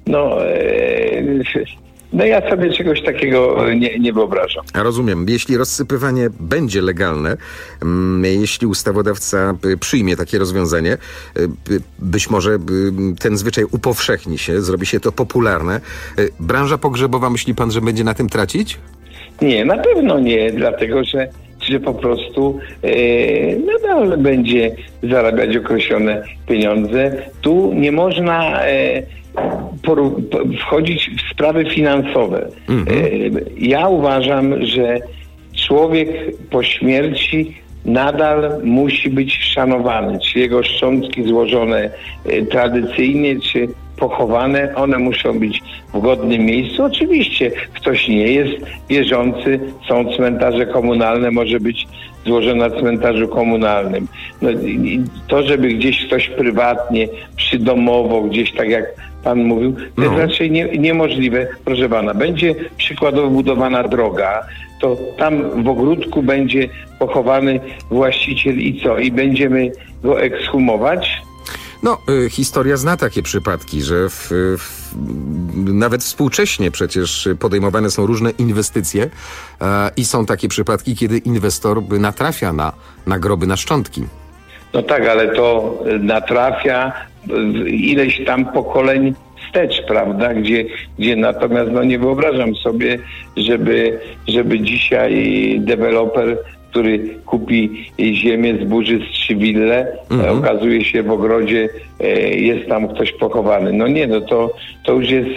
No ja sobie czegoś takiego nie wyobrażam. Rozumiem. Jeśli rozsypywanie będzie legalne, jeśli ustawodawca przyjmie takie rozwiązanie, być może ten zwyczaj upowszechni się, zrobi się to popularne. Branża pogrzebowa, myśli pan, że będzie na tym tracić? Nie, na pewno nie, dlatego że po prostu nadal będzie zarabiać określone pieniądze. Tu nie można wchodzić w sprawy finansowe. Ja uważam, że człowiek po śmierci nadal musi być szanowany. Czy jego szczątki złożone tradycyjnie, czy pochowane, one muszą być w godnym miejscu. Oczywiście ktoś nie jest wierzący, są cmentarze komunalne, może być złożone na cmentarzu komunalnym. No, to, żeby gdzieś ktoś prywatnie, przydomowo, gdzieś tak jak pan mówił, to jest raczej niemożliwe. Proszę pana, będzie przykładowo budowana droga, to tam w ogródku będzie pochowany właściciel i co? I będziemy go ekshumować? No, historia zna takie przypadki, że nawet współcześnie przecież podejmowane są różne inwestycje i są takie przypadki, kiedy inwestor natrafia na groby, na szczątki. No tak, ale to natrafia ileś tam pokoleń wstecz, prawda? Gdzie natomiast nie wyobrażam sobie, żeby dzisiaj deweloper, który kupi ziemię, zburzy 3 wille, okazuje się w ogrodzie, jest tam ktoś pochowany. No nie, to już jest,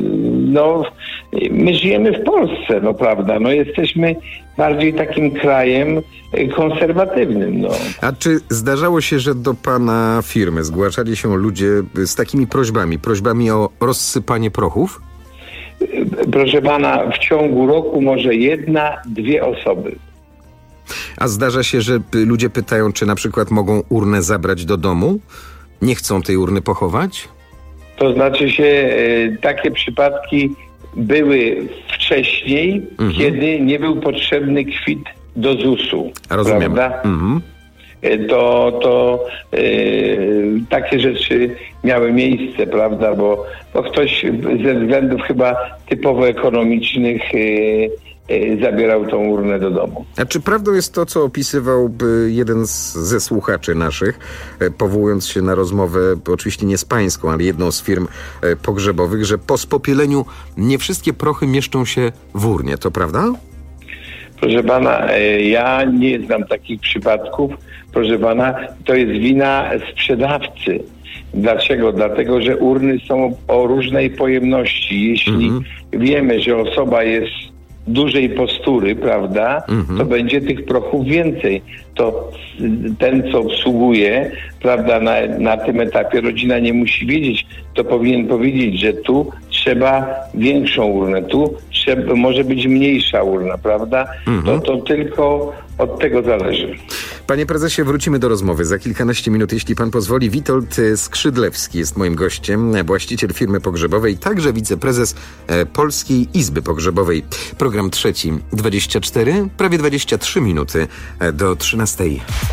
my żyjemy w Polsce, prawda? Jesteśmy bardziej takim krajem konserwatywnym. A czy zdarzało się, że do pana firmy zgłaszali się ludzie z takimi prośbami o rozsypanie prochów? Proszę pana, w ciągu roku może 1-2 osoby. A zdarza się, że ludzie pytają, czy na przykład mogą urnę zabrać do domu? Nie chcą tej urny pochować? To znaczy się, takie przypadki były wcześniej, kiedy nie był potrzebny kwit do ZUS-u. Rozumiem. Prawda? to takie rzeczy miały miejsce, prawda, bo ktoś ze względów chyba typowo ekonomicznych zabierał tą urnę do domu. A czy prawdą jest to, co opisywał jeden ze słuchaczy naszych, powołując się na rozmowę, oczywiście nie z pańską, ale jedną z firm pogrzebowych, że po spopieleniu nie wszystkie prochy mieszczą się w urnie, to prawda? Proszę pana, ja nie znam takich przypadków. Proszę pana, to jest wina sprzedawcy. Dlaczego? Dlatego, że urny są o różnej pojemności. Jeśli wiemy, że osoba jest dużej postury, prawda, to będzie tych prochów więcej. To ten, co obsługuje, prawda, na tym etapie rodzina nie musi wiedzieć, to powinien powiedzieć, że tu trzeba większą urnę, tu może być mniejsza urna, prawda? To tylko od tego zależy. Panie prezesie, wrócimy do rozmowy za kilkanaście minut, jeśli pan pozwoli. Witold Skrzydlewski jest moim gościem, właściciel firmy pogrzebowej, także wiceprezes Polskiej Izby Pogrzebowej. Program trzeci, 24, prawie 23 minuty do 13.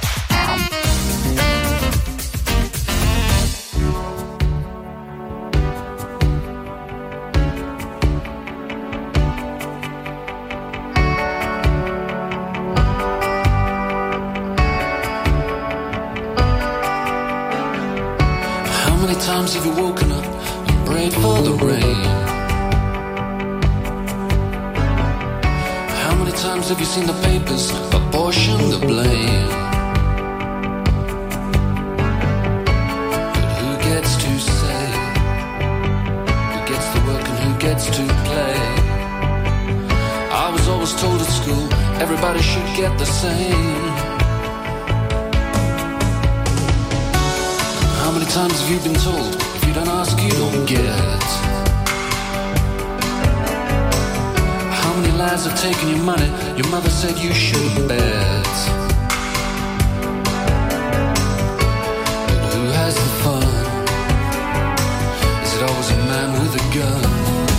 Times have you woken up and prayed for the rain? How many times have you seen the papers apportion the blame? But who gets to say? Who gets to work and who gets to play? I was always told at school everybody should get the same. How many times have you been told, if you don't ask, you don't get? How many lies have taken your money, your mother said you shouldn't bet? But who has the fun? Is it always a man with a gun?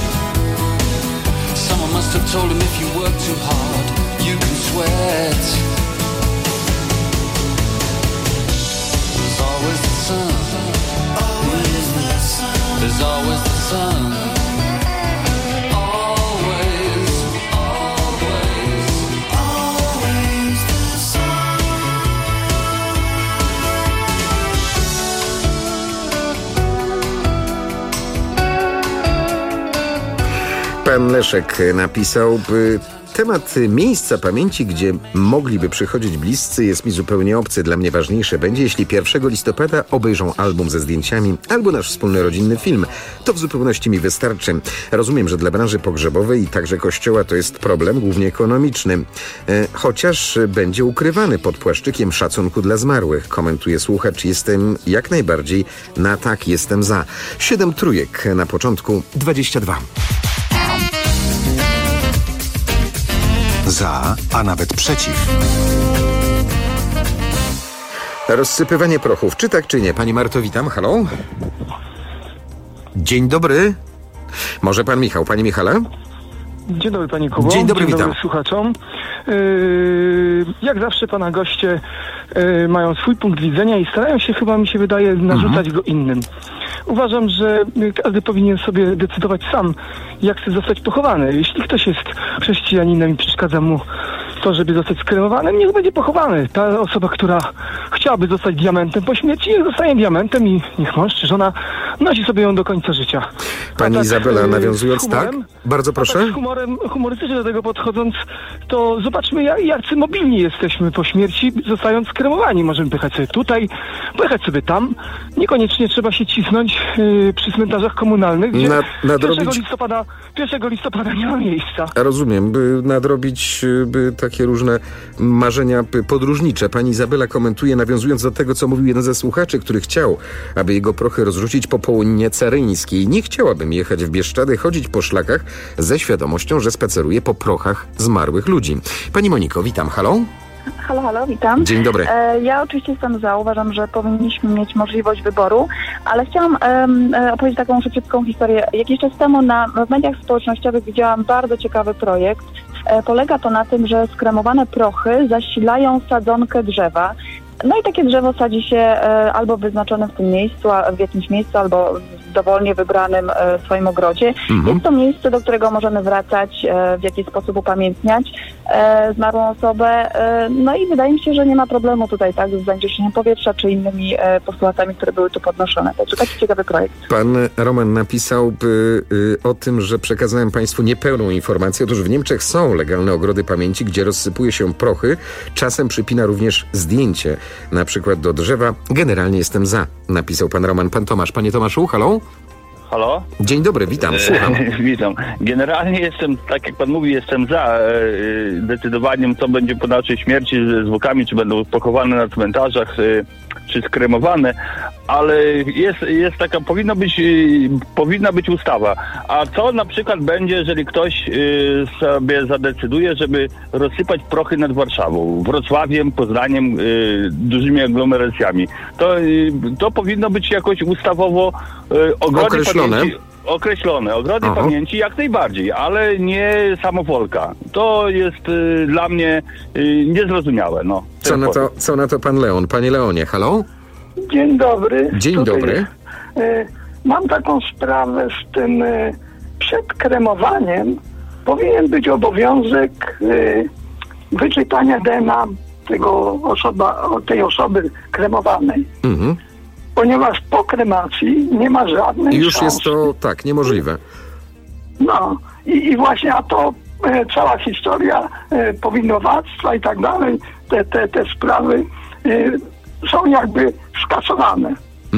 Someone must have told him if you work too hard, you can sweat. There's always the sun. There's always the sun. Always, always, always the sun. Pan Leszek napisał, temat miejsca pamięci, gdzie mogliby przychodzić bliscy, jest mi zupełnie obcy. Dla mnie ważniejsze będzie, jeśli 1 listopada obejrzą album ze zdjęciami albo nasz wspólny rodzinny film. To w zupełności mi wystarczy. Rozumiem, że dla branży pogrzebowej i także kościoła to jest problem, głównie ekonomiczny. Chociaż będzie ukrywany pod płaszczykiem szacunku dla zmarłych. Komentuje słuchacz, jestem jak najbardziej na tak, jestem za. 7 trójek na początku, 22. Za, a nawet przeciw. Rozsypywanie prochów, czy tak, czy nie? Pani Marto, witam. Halo? Dzień dobry. Może pan Michał. Panie Michale? Dzień dobry, panie Kubo. Dzień dobry, witam. Dzień dobry słuchaczom. Jak zawsze pana goście mają swój punkt widzenia i starają się, chyba mi się wydaje, narzucać go innym. Uważam, że każdy powinien sobie decydować sam, jak chce zostać pochowany. Jeśli ktoś jest chrześcijaninem i przeszkadza mu to, żeby zostać skremowanym, niech będzie pochowany. Ta osoba, która chciałaby zostać diamentem po śmierci, niech zostanie diamentem i niech mąż czy żona nosi sobie ją do końca życia. Pani tak, Izabela, nawiązując humorem, tak? Bardzo proszę. Tak, humorystycznie do tego podchodząc, to zobaczmy, jacy mobilni jesteśmy po śmierci, zostając skremowani. Możemy pojechać sobie tutaj, pojechać sobie tam. Niekoniecznie trzeba się cisnąć przy cmentarzach komunalnych, gdzie 1 listopada nie ma miejsca. Rozumiem, by nadrobić takie różne marzenia podróżnicze. Pani Izabela komentuje, nawiązując do tego, co mówił jeden ze słuchaczy, który chciał, aby jego prochy rozrzucić po Połoninie Caryńskiej. Nie chciałabym jechać w Bieszczady, chodzić po szlakach ze świadomością, że spaceruję po prochach zmarłych ludzi. Pani Moniko, witam. Halo? Halo, witam. Dzień dobry. Ja oczywiście jestem za, uważam, że powinniśmy mieć możliwość wyboru, ale chciałam opowiedzieć taką szybciutką historię. Jakiś czas temu w mediach społecznościowych widziałam bardzo ciekawy projekt. Polega to na tym, że skremowane prochy zasilają sadzonkę drzewa No i takie drzewo sadzi się albo wyznaczone w tym miejscu, w jakimś miejscu, albo w dowolnie wybranym swoim ogrodzie. Jest to miejsce, do którego możemy wracać, w jakiś sposób upamiętniać zmarłą osobę. No i wydaje mi się, że nie ma problemu tutaj tak z zanieczyszczeniem powietrza, czy innymi postulatami, które były tu podnoszone. Także taki ciekawy projekt. Pan Roman napisał o tym, że przekazałem Państwu niepełną informację. Otóż w Niemczech są legalne ogrody pamięci, gdzie rozsypuje się prochy. Czasem przypina również zdjęcie, na przykład do drzewa. Generalnie jestem za, napisał pan Roman. Pan Tomasz. Panie Tomaszu, halo? Halo? Dzień dobry, witam, słucham. Witam. Generalnie jestem, tak jak pan mówi, jestem za decydowaniem, co będzie po naszej śmierci z zwłokami, czy będą pochowane na cmentarzach, czy skremowane, ale jest taka, powinna być ustawa. A co na przykład będzie, jeżeli ktoś sobie zadecyduje, żeby rozsypać prochy nad Warszawą, Wrocławiem, Poznaniem, dużymi aglomeracjami? To powinno być jakoś ustawowo określone. Ogrody pamięci jak najbardziej, ale nie samowolka. To jest dla mnie niezrozumiałe. No, co na to pan Leon? Panie Leonie, halo? Dzień dobry. Dzień dobry. Mam taką sprawę z tym przed kremowaniem. Powinien być obowiązek wyczytania DNA tej osoby kremowanej. Ponieważ po kremacji nie ma żadnej I już szansy. jest to tak niemożliwe. No i właśnie, a to cała historia powinowactwa i tak dalej, te sprawy są jakby skasowane.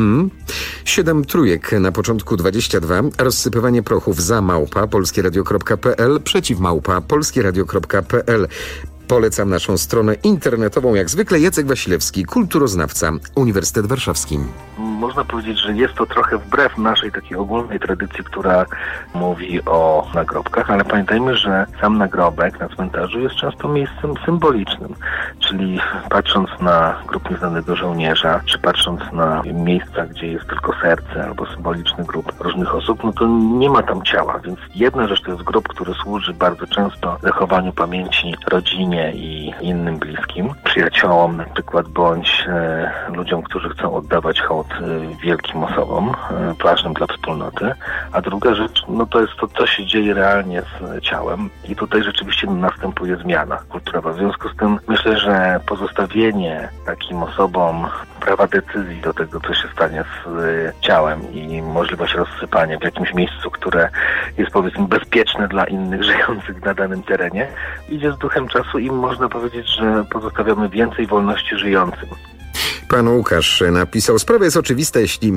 7 trójek na początku 22. Rozsypywanie prochów za @polskieradio.pl, przeciw @polskieradio.pl. Polecam naszą stronę internetową, jak zwykle. Jacek Wasilewski, kulturoznawca, Uniwersytet Warszawski. Można powiedzieć, że jest to trochę wbrew naszej takiej ogólnej tradycji, która mówi o nagrobkach, ale pamiętajmy, że sam nagrobek na cmentarzu jest często miejscem symbolicznym, czyli patrząc na grób nieznanego żołnierza, czy patrząc na miejsca, gdzie jest tylko serce albo symboliczny grób różnych osób, no to nie ma tam ciała, więc jedna rzecz to jest grób, który służy bardzo często zachowaniu pamięci rodzinie i innym bliskim, przyjaciołom na przykład, bądź ludziom, którzy chcą oddawać hołd wielkim osobom, ważnym dla wspólnoty. A druga rzecz, no to jest to, co się dzieje realnie z ciałem i tutaj rzeczywiście następuje zmiana kulturowa. W związku z tym myślę, że pozostawienie takim osobom prawa decyzji do tego, co się stanie z ciałem i możliwość rozsypania w jakimś miejscu, które jest, powiedzmy, bezpieczne dla innych żyjących na danym terenie, idzie z duchem czasu i można powiedzieć, że pozostawiamy więcej wolności żyjącym. Pan Łukasz napisał: sprawa jest oczywista, jeśli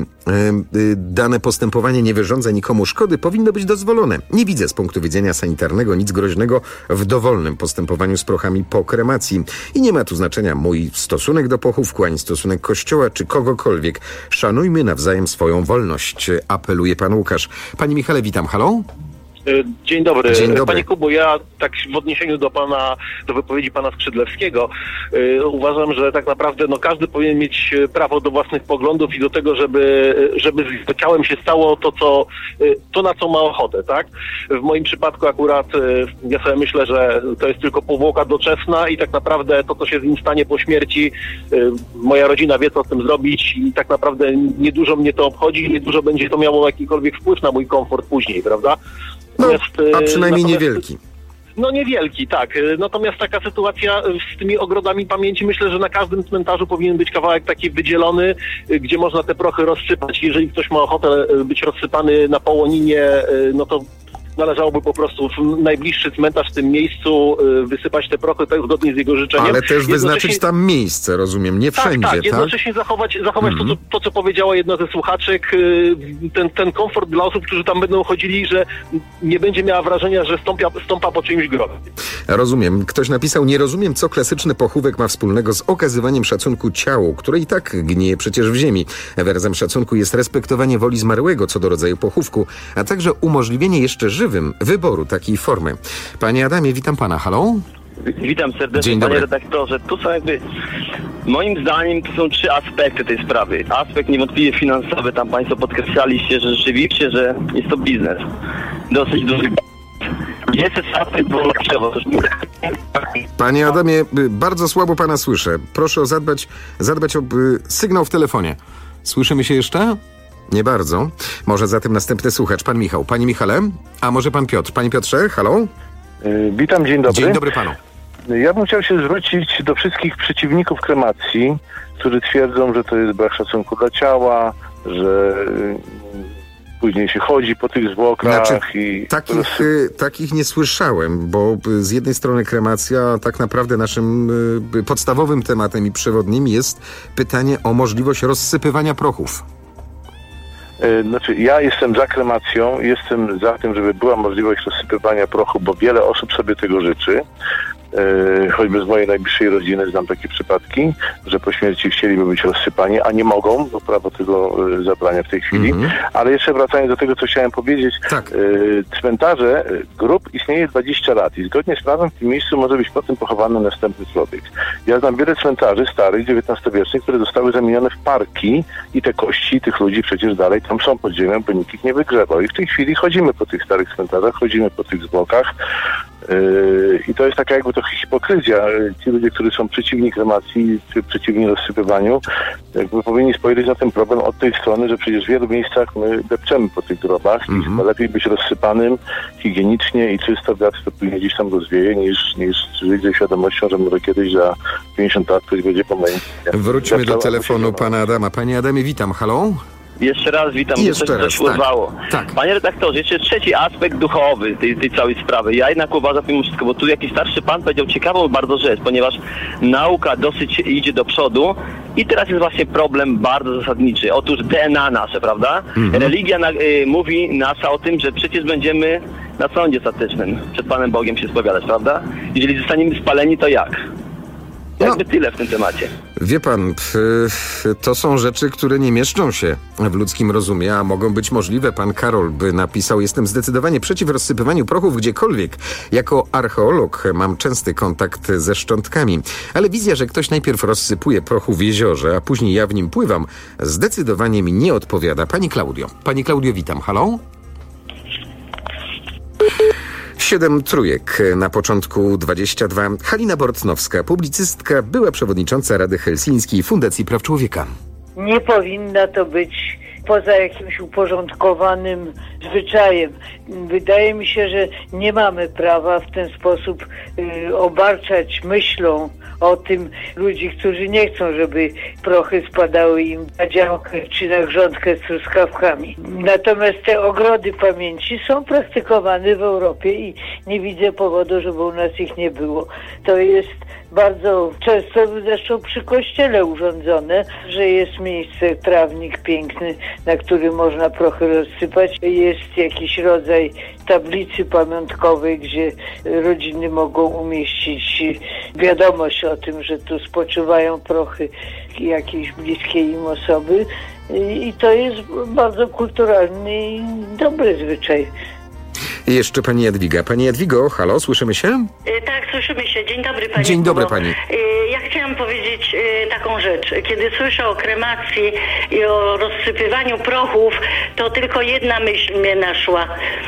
dane postępowanie nie wyrządza nikomu szkody, powinno być dozwolone. Nie widzę z punktu widzenia sanitarnego nic groźnego w dowolnym postępowaniu z prochami po kremacji. I nie ma tu znaczenia mój stosunek do pochówku, ani stosunek Kościoła, czy kogokolwiek. Szanujmy nawzajem swoją wolność, apeluje pan Łukasz. Panie Michale, witam. Halo? Dzień dobry. Dzień dobry. Panie Kubo, ja tak w odniesieniu do wypowiedzi pana Skrzydlewskiego uważam, że tak naprawdę każdy powinien mieć prawo do własnych poglądów i do tego, żeby z ciałem się stało to, na co ma ochotę, tak? W moim przypadku akurat ja sobie myślę, że to jest tylko powłoka doczesna i tak naprawdę to, co się z nim stanie po śmierci, moja rodzina wie, co z tym zrobić i tak naprawdę niedużo mnie to obchodzi, niedużo będzie to miało jakikolwiek wpływ na mój komfort później, prawda? A przynajmniej niewielki. No niewielki, tak. Natomiast taka sytuacja z tymi ogrodami pamięci, myślę, że na każdym cmentarzu powinien być kawałek taki wydzielony, gdzie można te prochy rozsypać. Jeżeli ktoś ma ochotę być rozsypany na Połoninie, no to należałoby po prostu w najbliższy cmentarz w tym miejscu wysypać te prochy tak zgodnie z jego życzeniem. Ale też wyznaczyć tam miejsce, rozumiem, nie wszędzie, tak? Jednocześnie zachować to, co powiedziała jedna ze słuchaczek, ten komfort dla osób, którzy tam będą chodzili, że nie będzie miała wrażenia, że stąpa po czyimś grobie. Rozumiem. Ktoś napisał: nie rozumiem, co klasyczny pochówek ma wspólnego z okazywaniem szacunku ciału, które i tak gnije przecież w ziemi. Wyrazem szacunku jest respektowanie woli zmarłego co do rodzaju pochówku, a także umożliwienie jeszcze żywym wyboru takiej formy. Panie Adamie, witam pana. Halo? Witam serdecznie, Dzień dobry. panie redaktorze. Tu są moim zdaniem to są 3 aspekty tej sprawy. Aspekt niewątpliwie finansowy, tam państwo podkreślaliście, że rzeczywiście, że jest to biznes. Dosyć duży. Jest też aspekt wolnościowy. Panie Adamie, bardzo słabo pana słyszę. Proszę o zadbać o sygnał w telefonie. Słyszymy się jeszcze? Nie bardzo. Może zatem następny słuchacz, pan Michał. Panie Michale, a może pan Piotr? Panie Piotrze, halo? Witam, dzień dobry. Dzień dobry panu. Ja bym chciał się zwrócić do wszystkich przeciwników kremacji, którzy twierdzą, że to jest brak szacunku dla ciała, że później się chodzi po tych zwłokach. Takich nie słyszałem, bo z jednej strony kremacja, tak naprawdę naszym podstawowym tematem i przewodnim jest pytanie o możliwość rozsypywania prochów. Znaczy, ja jestem za kremacją, jestem za tym, żeby była możliwość rozsypywania prochu, bo wiele osób sobie tego życzy. Choćby z mojej najbliższej rodziny znam takie przypadki, że po śmierci chcieliby być rozsypani, a nie mogą, bo prawo tego zabrania w tej chwili. Ale jeszcze wracając do tego, co chciałem powiedzieć, cmentarze, grób istnieje 20 lat i zgodnie z prawem w tym miejscu może być potem pochowany następny człowiek. Ja znam wiele cmentarzy starych, XIX-wiecznych, które zostały zamienione w parki i te kości tych ludzi przecież dalej tam są pod ziemią, bo nikt ich nie wygrzebał. I w tej chwili chodzimy po tych starych cmentarzach, chodzimy po tych zwłokach. I to jest taka jakby trochę hipokryzja. Ci ludzie, którzy są przeciwni kremacji, czy przeciwni rozsypywaniu, jakby powinni spojrzeć na ten problem od tej strony, że przecież w wielu miejscach my depczemy po tych grobach i chyba lepiej być rozsypanym higienicznie i czysto, wiatr to później gdzieś tam rozwieje, niż żyć ze świadomością, że może kiedyś za 50 lat ktoś będzie po moim. Wróćmy do telefonu pana Adama. Panie Adamie, witam. Halo? Jeszcze raz witam, coś urwało. Tak. Panie redaktorze, jeszcze trzeci aspekt duchowy tej całej sprawy. Ja jednak uważam mimo wszystko, bo tu jakiś starszy pan powiedział ciekawą bardzo rzecz, ponieważ nauka dosyć idzie do przodu i teraz jest właśnie problem bardzo zasadniczy. Otóż DNA nasze, prawda? Religia mówi nas o tym, że przecież będziemy na sądzie ostatecznym przed Panem Bogiem się spowiadać, prawda? Jeżeli zostaniemy spaleni, to jak? Jakby tyle w tym temacie. Wie pan, to są rzeczy, które nie mieszczą się w ludzkim rozumie, a mogą być możliwe. Pan Karol by napisał: jestem zdecydowanie przeciw rozsypywaniu prochów gdziekolwiek. Jako archeolog mam częsty kontakt ze szczątkami. Ale wizja, że ktoś najpierw rozsypuje prochu w jeziorze, a później ja w nim pływam, zdecydowanie mi nie odpowiada. Pani Klaudio. Pani Klaudio, witam. Halo? 7 trójek, na początku 22. Halina Bortnowska, publicystka, była przewodnicząca Rady Helsińskiej Fundacji Praw Człowieka. Nie powinna to być poza jakimś uporządkowanym zwyczajem. Wydaje mi się, że nie mamy prawa w ten sposób obarczać myślą o tym ludzi, którzy nie chcą, żeby prochy spadały im na działkę czy na grządkę z truskawkami. Natomiast te ogrody pamięci są praktykowane w Europie i nie widzę powodu, żeby u nas ich nie było. To jest bardzo często, zresztą przy kościele urządzone, że jest miejsce, trawnik piękny, na którym można prochy rozsypać. Jest jakiś rodzaj tablicy pamiątkowej, gdzie rodziny mogą umieścić wiadomość o tym, że tu spoczywają prochy jakiejś bliskiej im osoby. I to jest bardzo kulturalny i dobry zwyczaj. I jeszcze pani Jadwiga. Pani Jadwigo, halo, słyszymy się? Tak, słyszymy się. Dzień dobry pani. Dzień dobry pani. Ja chciałam powiedzieć taką rzecz. Kiedy słyszę o kremacji i o rozsypywaniu prochów, to tylko jedna myśl mnie naszła.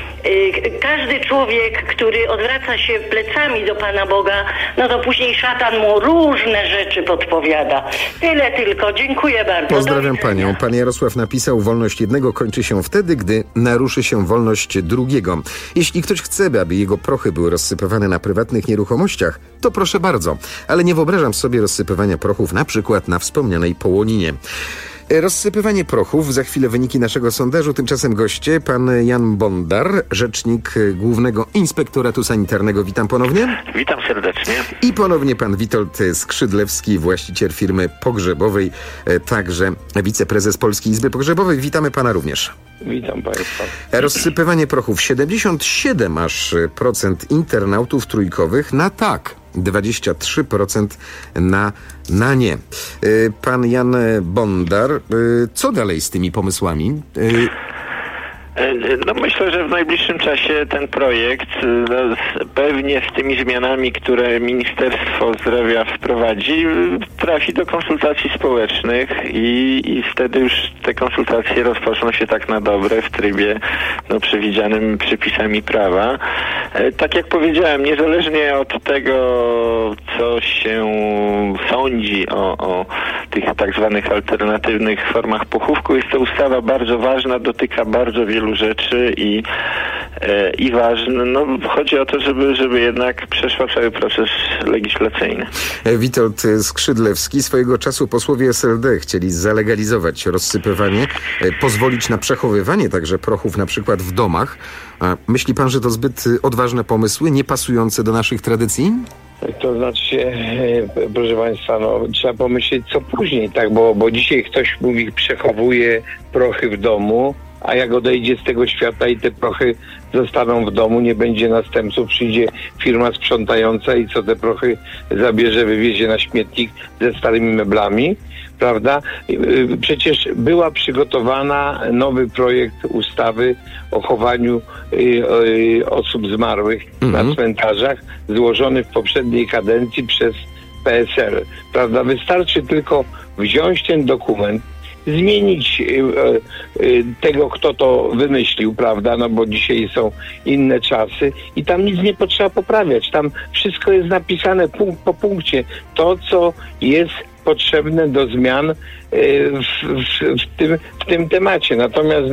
Każdy człowiek, który odwraca się plecami do Pana Boga, no to później szatan mu różne rzeczy podpowiada. Tyle tylko. Dziękuję bardzo. Pozdrawiam panią. Pan Jarosław napisał: wolność jednego kończy się wtedy, gdy naruszy się wolność drugiego. Jeśli ktoś chce, aby jego prochy były rozsypywane na prywatnych nieruchomościach, to proszę bardzo. Ale nie wyobrażam sobie rozsypywania prochów na przykład na wspomnianej Połoninie. Rozsypywanie prochów, za chwilę wyniki naszego sondażu, tymczasem goście, pan Jan Bondar, rzecznik Głównego Inspektoratu Sanitarnego. Witam ponownie. Witam serdecznie. I ponownie pan Witold Skrzydlewski, właściciel firmy pogrzebowej, także wiceprezes Polskiej Izby Pogrzebowej. Witamy pana również. Witam państwa. Rozsypywanie prochów. 77% aż procent internautów trójkowych na tak. 23% na nie. Pan Jan Bondar, co dalej z tymi pomysłami? No myślę, że w najbliższym czasie ten projekt pewnie z tymi zmianami, które Ministerstwo Zdrowia wprowadzi, trafi do konsultacji społecznych i wtedy już te konsultacje rozpoczną się tak na dobre w trybie przewidzianym przepisami prawa. Tak jak powiedziałem, niezależnie od tego, co się sądzi o tych tak zwanych alternatywnych formach pochówku, jest to ustawa bardzo ważna, dotyka bardzo wielu rzeczy i ważne. Chodzi o to, żeby jednak przeszła cały proces legislacyjny. Witold Skrzydlewski. Swojego czasu posłowie SLD chcieli zalegalizować rozsypywanie, pozwolić na przechowywanie także prochów na przykład w domach. A myśli pan, że to zbyt odważne pomysły, nie pasujące do naszych tradycji? To znaczy, proszę państwa, trzeba pomyśleć co później, tak, bo dzisiaj ktoś mówi, przechowuje prochy w domu, a jak odejdzie z tego świata i te prochy zostaną w domu, nie będzie następców, przyjdzie firma sprzątająca i co te prochy zabierze, wywiezie na śmietnik ze starymi meblami, prawda? Przecież była przygotowana nowy projekt ustawy o chowaniu osób zmarłych na cmentarzach, złożony w poprzedniej kadencji przez PSL, prawda? Wystarczy tylko wziąć ten dokument, zmienić tego, kto to wymyślił, prawda, bo dzisiaj są inne czasy i tam nic nie potrzeba poprawiać. Tam wszystko jest napisane punkt po punkcie. To, co jest potrzebne do zmian w tym temacie. Natomiast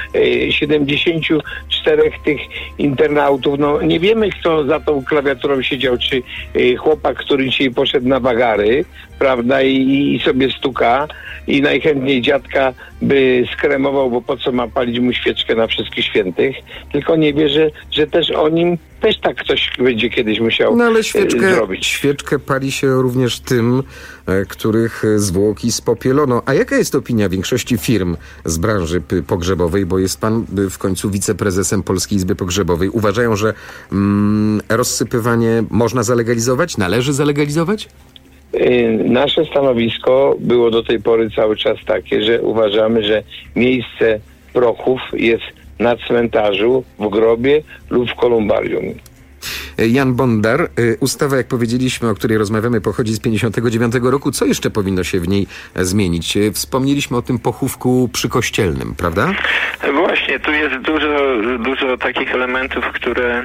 74 tych internautów, nie wiemy, kto za tą klawiaturą siedział, czy chłopak, który dzisiaj poszedł na wagary, prawda, i sobie stuka i najchętniej dziadka by skremował, bo po co ma palić mu świeczkę na Wszystkich Świętych, tylko nie wie, że też o nim też tak ktoś będzie kiedyś musiał zrobić. Świeczkę pali się również tym, których zwłoki spopielono. A jaka jest opinia większości firm z branży pogrzebowej, bo jest pan w końcu wiceprezesem Polskiej Izby Pogrzebowej. Uważają, że rozsypywanie można zalegalizować? Należy zalegalizować? Nasze stanowisko było do tej pory cały czas takie, że uważamy, że miejsce prochów jest na cmentarzu, w grobie lub w kolumbarium. Jan Bondar, ustawa, jak powiedzieliśmy, o której rozmawiamy, pochodzi z 1959 roku. Co jeszcze powinno się w niej zmienić? Wspomnieliśmy o tym pochówku przykościelnym, prawda? Właśnie, tu jest dużo takich elementów, które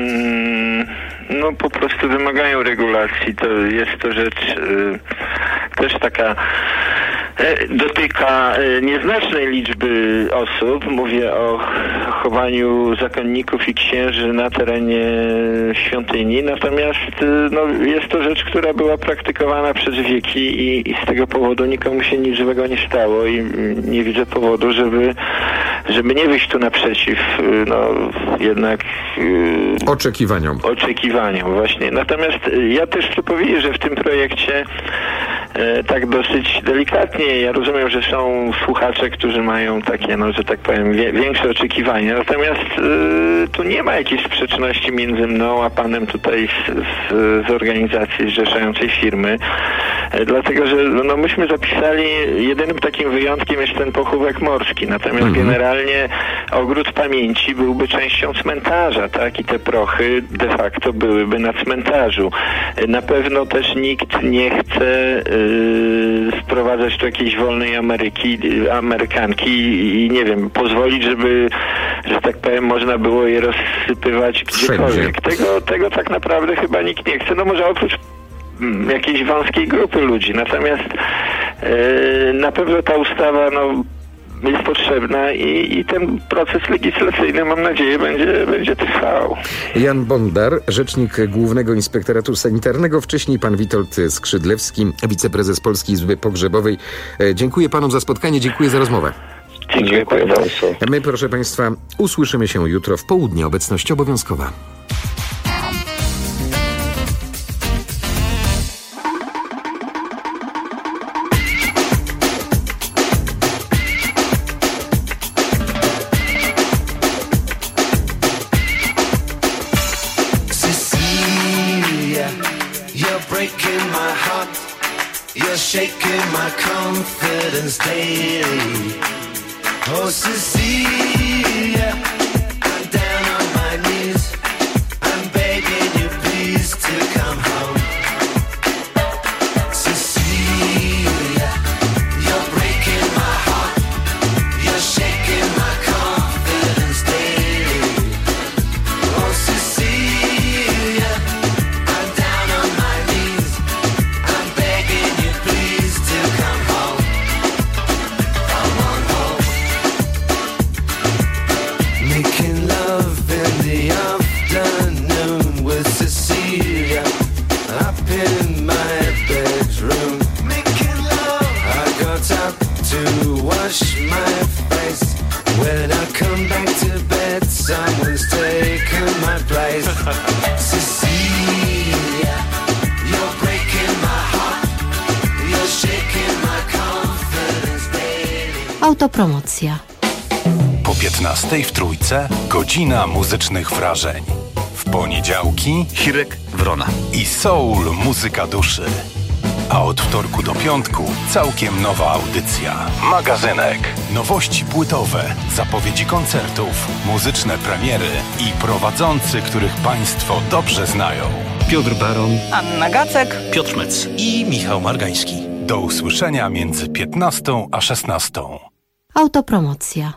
po prostu wymagają regulacji. To jest to rzecz też taka dotyka nieznacznej liczby osób. Mówię o chowaniu zakonników i księży na terenie świątyni. Natomiast jest to rzecz, która była praktykowana przez wieki i z tego powodu nikomu się nic złego nie stało i nie widzę powodu, żeby nie wyjść tu naprzeciw jednak oczekiwaniom właśnie. Natomiast ja też chcę powiedzieć, że w tym projekcie tak dosyć delikatnie, ja rozumiem, że są słuchacze, którzy mają takie, że tak powiem, większe oczekiwania, natomiast tu nie ma jakiejś sprzeczności między mną a panem tutaj z organizacji zrzeszającej firmy, dlatego, że myśmy zapisali, jedynym takim wyjątkiem jest ten pochówek morski, natomiast generalnie ogród pamięci byłby częścią cmentarza, tak, i te prochy de facto byłyby na cmentarzu. Na pewno też nikt nie chce sprowadzać tu jakiejś wolnej Amerykanki i nie wiem, pozwolić, żeby, że tak powiem, można było je rozsypywać gdziekolwiek. Tego tak naprawdę chyba nikt nie chce. Może oprócz jakiejś wąskiej grupy ludzi. Natomiast na pewno ta ustawa jest potrzebna i ten proces legislacyjny, mam nadzieję, będzie trwał. Jan Bondar, rzecznik Głównego Inspektoratu Sanitarnego, wcześniej pan Witold Skrzydlewski, wiceprezes Polskiej Izby Pogrzebowej. Dziękuję panom za spotkanie, dziękuję za rozmowę. Dziękuję bardzo. My, proszę państwa, usłyszymy się jutro w południe. Obecność obowiązkowa. Shaking my confidence daily. Oh, Cecilia. Autopromocja. Po 15 w Trójce godzina muzycznych wrażeń. W poniedziałki Hirek Wrona i Soul Muzyka Duszy. A od wtorku do piątku całkiem nowa audycja. Magazynek. Nowości płytowe, zapowiedzi koncertów, muzyczne premiery i prowadzący, których Państwo dobrze znają. Piotr Baron, Anna Gacek, Piotr Mec i Michał Margański. Do usłyszenia między 15 a 16. Autopromocja.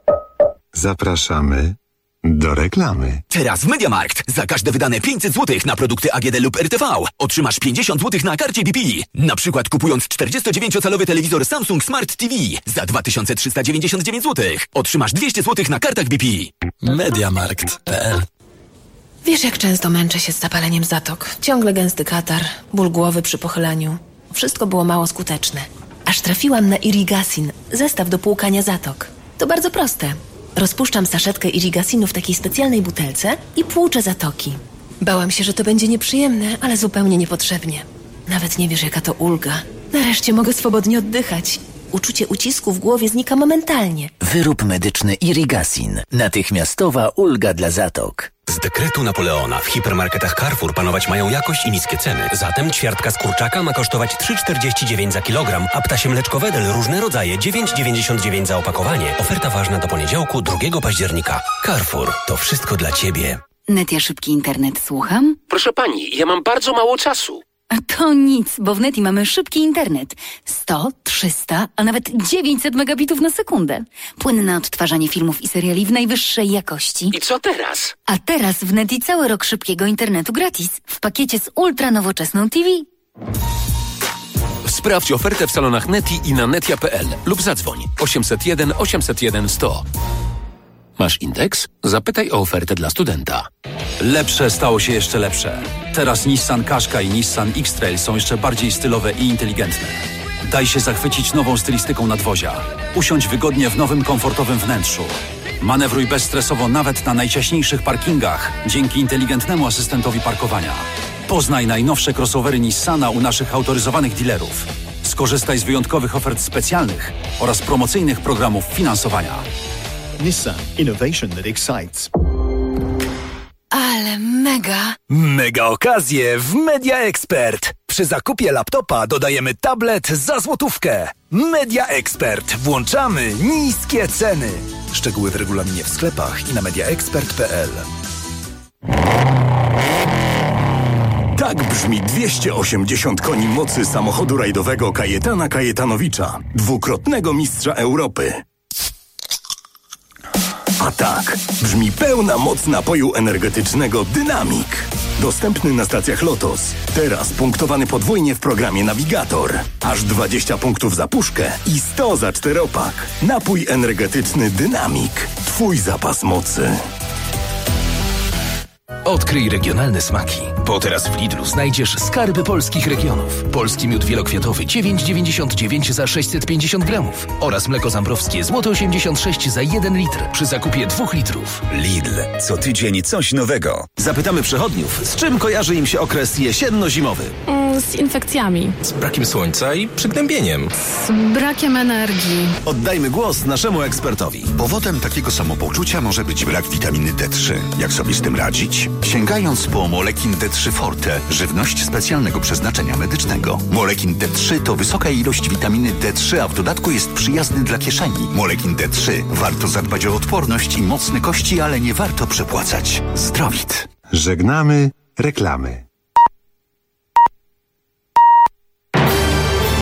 Zapraszamy do reklamy. Teraz w MediaMarkt. Za każde wydane 500 zł na produkty AGD lub RTV otrzymasz 50 zł na karcie BP. Na przykład kupując 49-calowy telewizor Samsung Smart TV za 2399 zł otrzymasz 200 zł na kartach BP. MediaMarkt.pl. Wiesz, jak często męczę się z zapaleniem zatok. Ciągle gęsty katar, ból głowy przy pochylaniu. Wszystko było mało skuteczne. Aż trafiłam na Irigasin, zestaw do płukania zatok. To bardzo proste. Rozpuszczam saszetkę Irigasinu w takiej specjalnej butelce i płuczę zatoki. Bałam się, że to będzie nieprzyjemne, ale zupełnie niepotrzebnie. Nawet nie wiesz, jaka to ulga. Nareszcie mogę swobodnie oddychać. Uczucie ucisku w głowie znika momentalnie. Wyrób medyczny Irigasin. Natychmiastowa ulga dla zatok. Z dekretu Napoleona w hipermarketach Carrefour panować mają jakość i niskie ceny. Zatem ćwiartka z kurczaka ma kosztować 3,49 za kilogram, a ptasie mleczko Wedel różne rodzaje 9,99 za opakowanie. Oferta ważna do poniedziałku 2 października. Carrefour. To wszystko dla Ciebie. Netia szybki internet, słucham? Proszę pani, ja mam bardzo mało czasu. A to nic, bo w Neti mamy szybki internet. 100, 300, a nawet 900 megabitów na sekundę. Płynne odtwarzanie filmów i seriali w najwyższej jakości. I co teraz? A teraz w Neti cały rok szybkiego internetu gratis. W pakiecie z ultra nowoczesną TV. Sprawdź ofertę w salonach Neti i na netia.pl lub zadzwoń 801 801 100. Masz indeks? Zapytaj o ofertę dla studenta. Lepsze stało się jeszcze lepsze. Teraz Nissan Qashqa i Nissan X-Trail są jeszcze bardziej stylowe i inteligentne. Daj się zachwycić nową stylistyką nadwozia. Usiądź wygodnie w nowym, komfortowym wnętrzu. Manewruj bezstresowo nawet na najciaśniejszych parkingach dzięki inteligentnemu asystentowi parkowania. Poznaj najnowsze crossovery Nissana u naszych autoryzowanych dealerów. Skorzystaj z wyjątkowych ofert specjalnych oraz promocyjnych programów finansowania. Nissan. Innovation that excites. Ale mega! Mega okazje w Media Expert. Przy zakupie laptopa dodajemy tablet za złotówkę. Media Expert. Włączamy niskie ceny. Szczegóły w regulaminie w sklepach i na mediaexpert.pl. Tak brzmi 280 koni mocy samochodu rajdowego Kajetana Kajetanowicza, dwukrotnego mistrza Europy. A tak brzmi pełna moc napoju energetycznego Dynamik. Dostępny na stacjach Lotos. Teraz punktowany podwójnie w programie Navigator. Aż 20 punktów za puszkę i 100 za czteropak. Napój energetyczny Dynamik. Twój zapas mocy. Odkryj regionalne smaki, bo teraz w Lidlu znajdziesz skarby polskich regionów. Polski miód wielokwiatowy 9,99 za 650 gramów oraz mleko zambrowskie złote 86 za 1 litr przy zakupie 2 litrów. Lidl. Co tydzień coś nowego. Zapytamy przechodniów, z czym kojarzy im się okres jesienno-zimowy. Z infekcjami. Z brakiem słońca i przygnębieniem. Z brakiem energii. Oddajmy głos naszemu ekspertowi. Powodem takiego samopoczucia może być brak witaminy D3. Jak sobie z tym radzić? Sięgając po Molekin D3 Forte, żywność specjalnego przeznaczenia medycznego. Molekin D3 to wysoka ilość witaminy D3, a w dodatku jest przyjazny dla kieszeni. Molekin D3. Warto zadbać o odporność i mocne kości, ale nie warto przepłacać. Zdrowit. Żegnamy reklamy.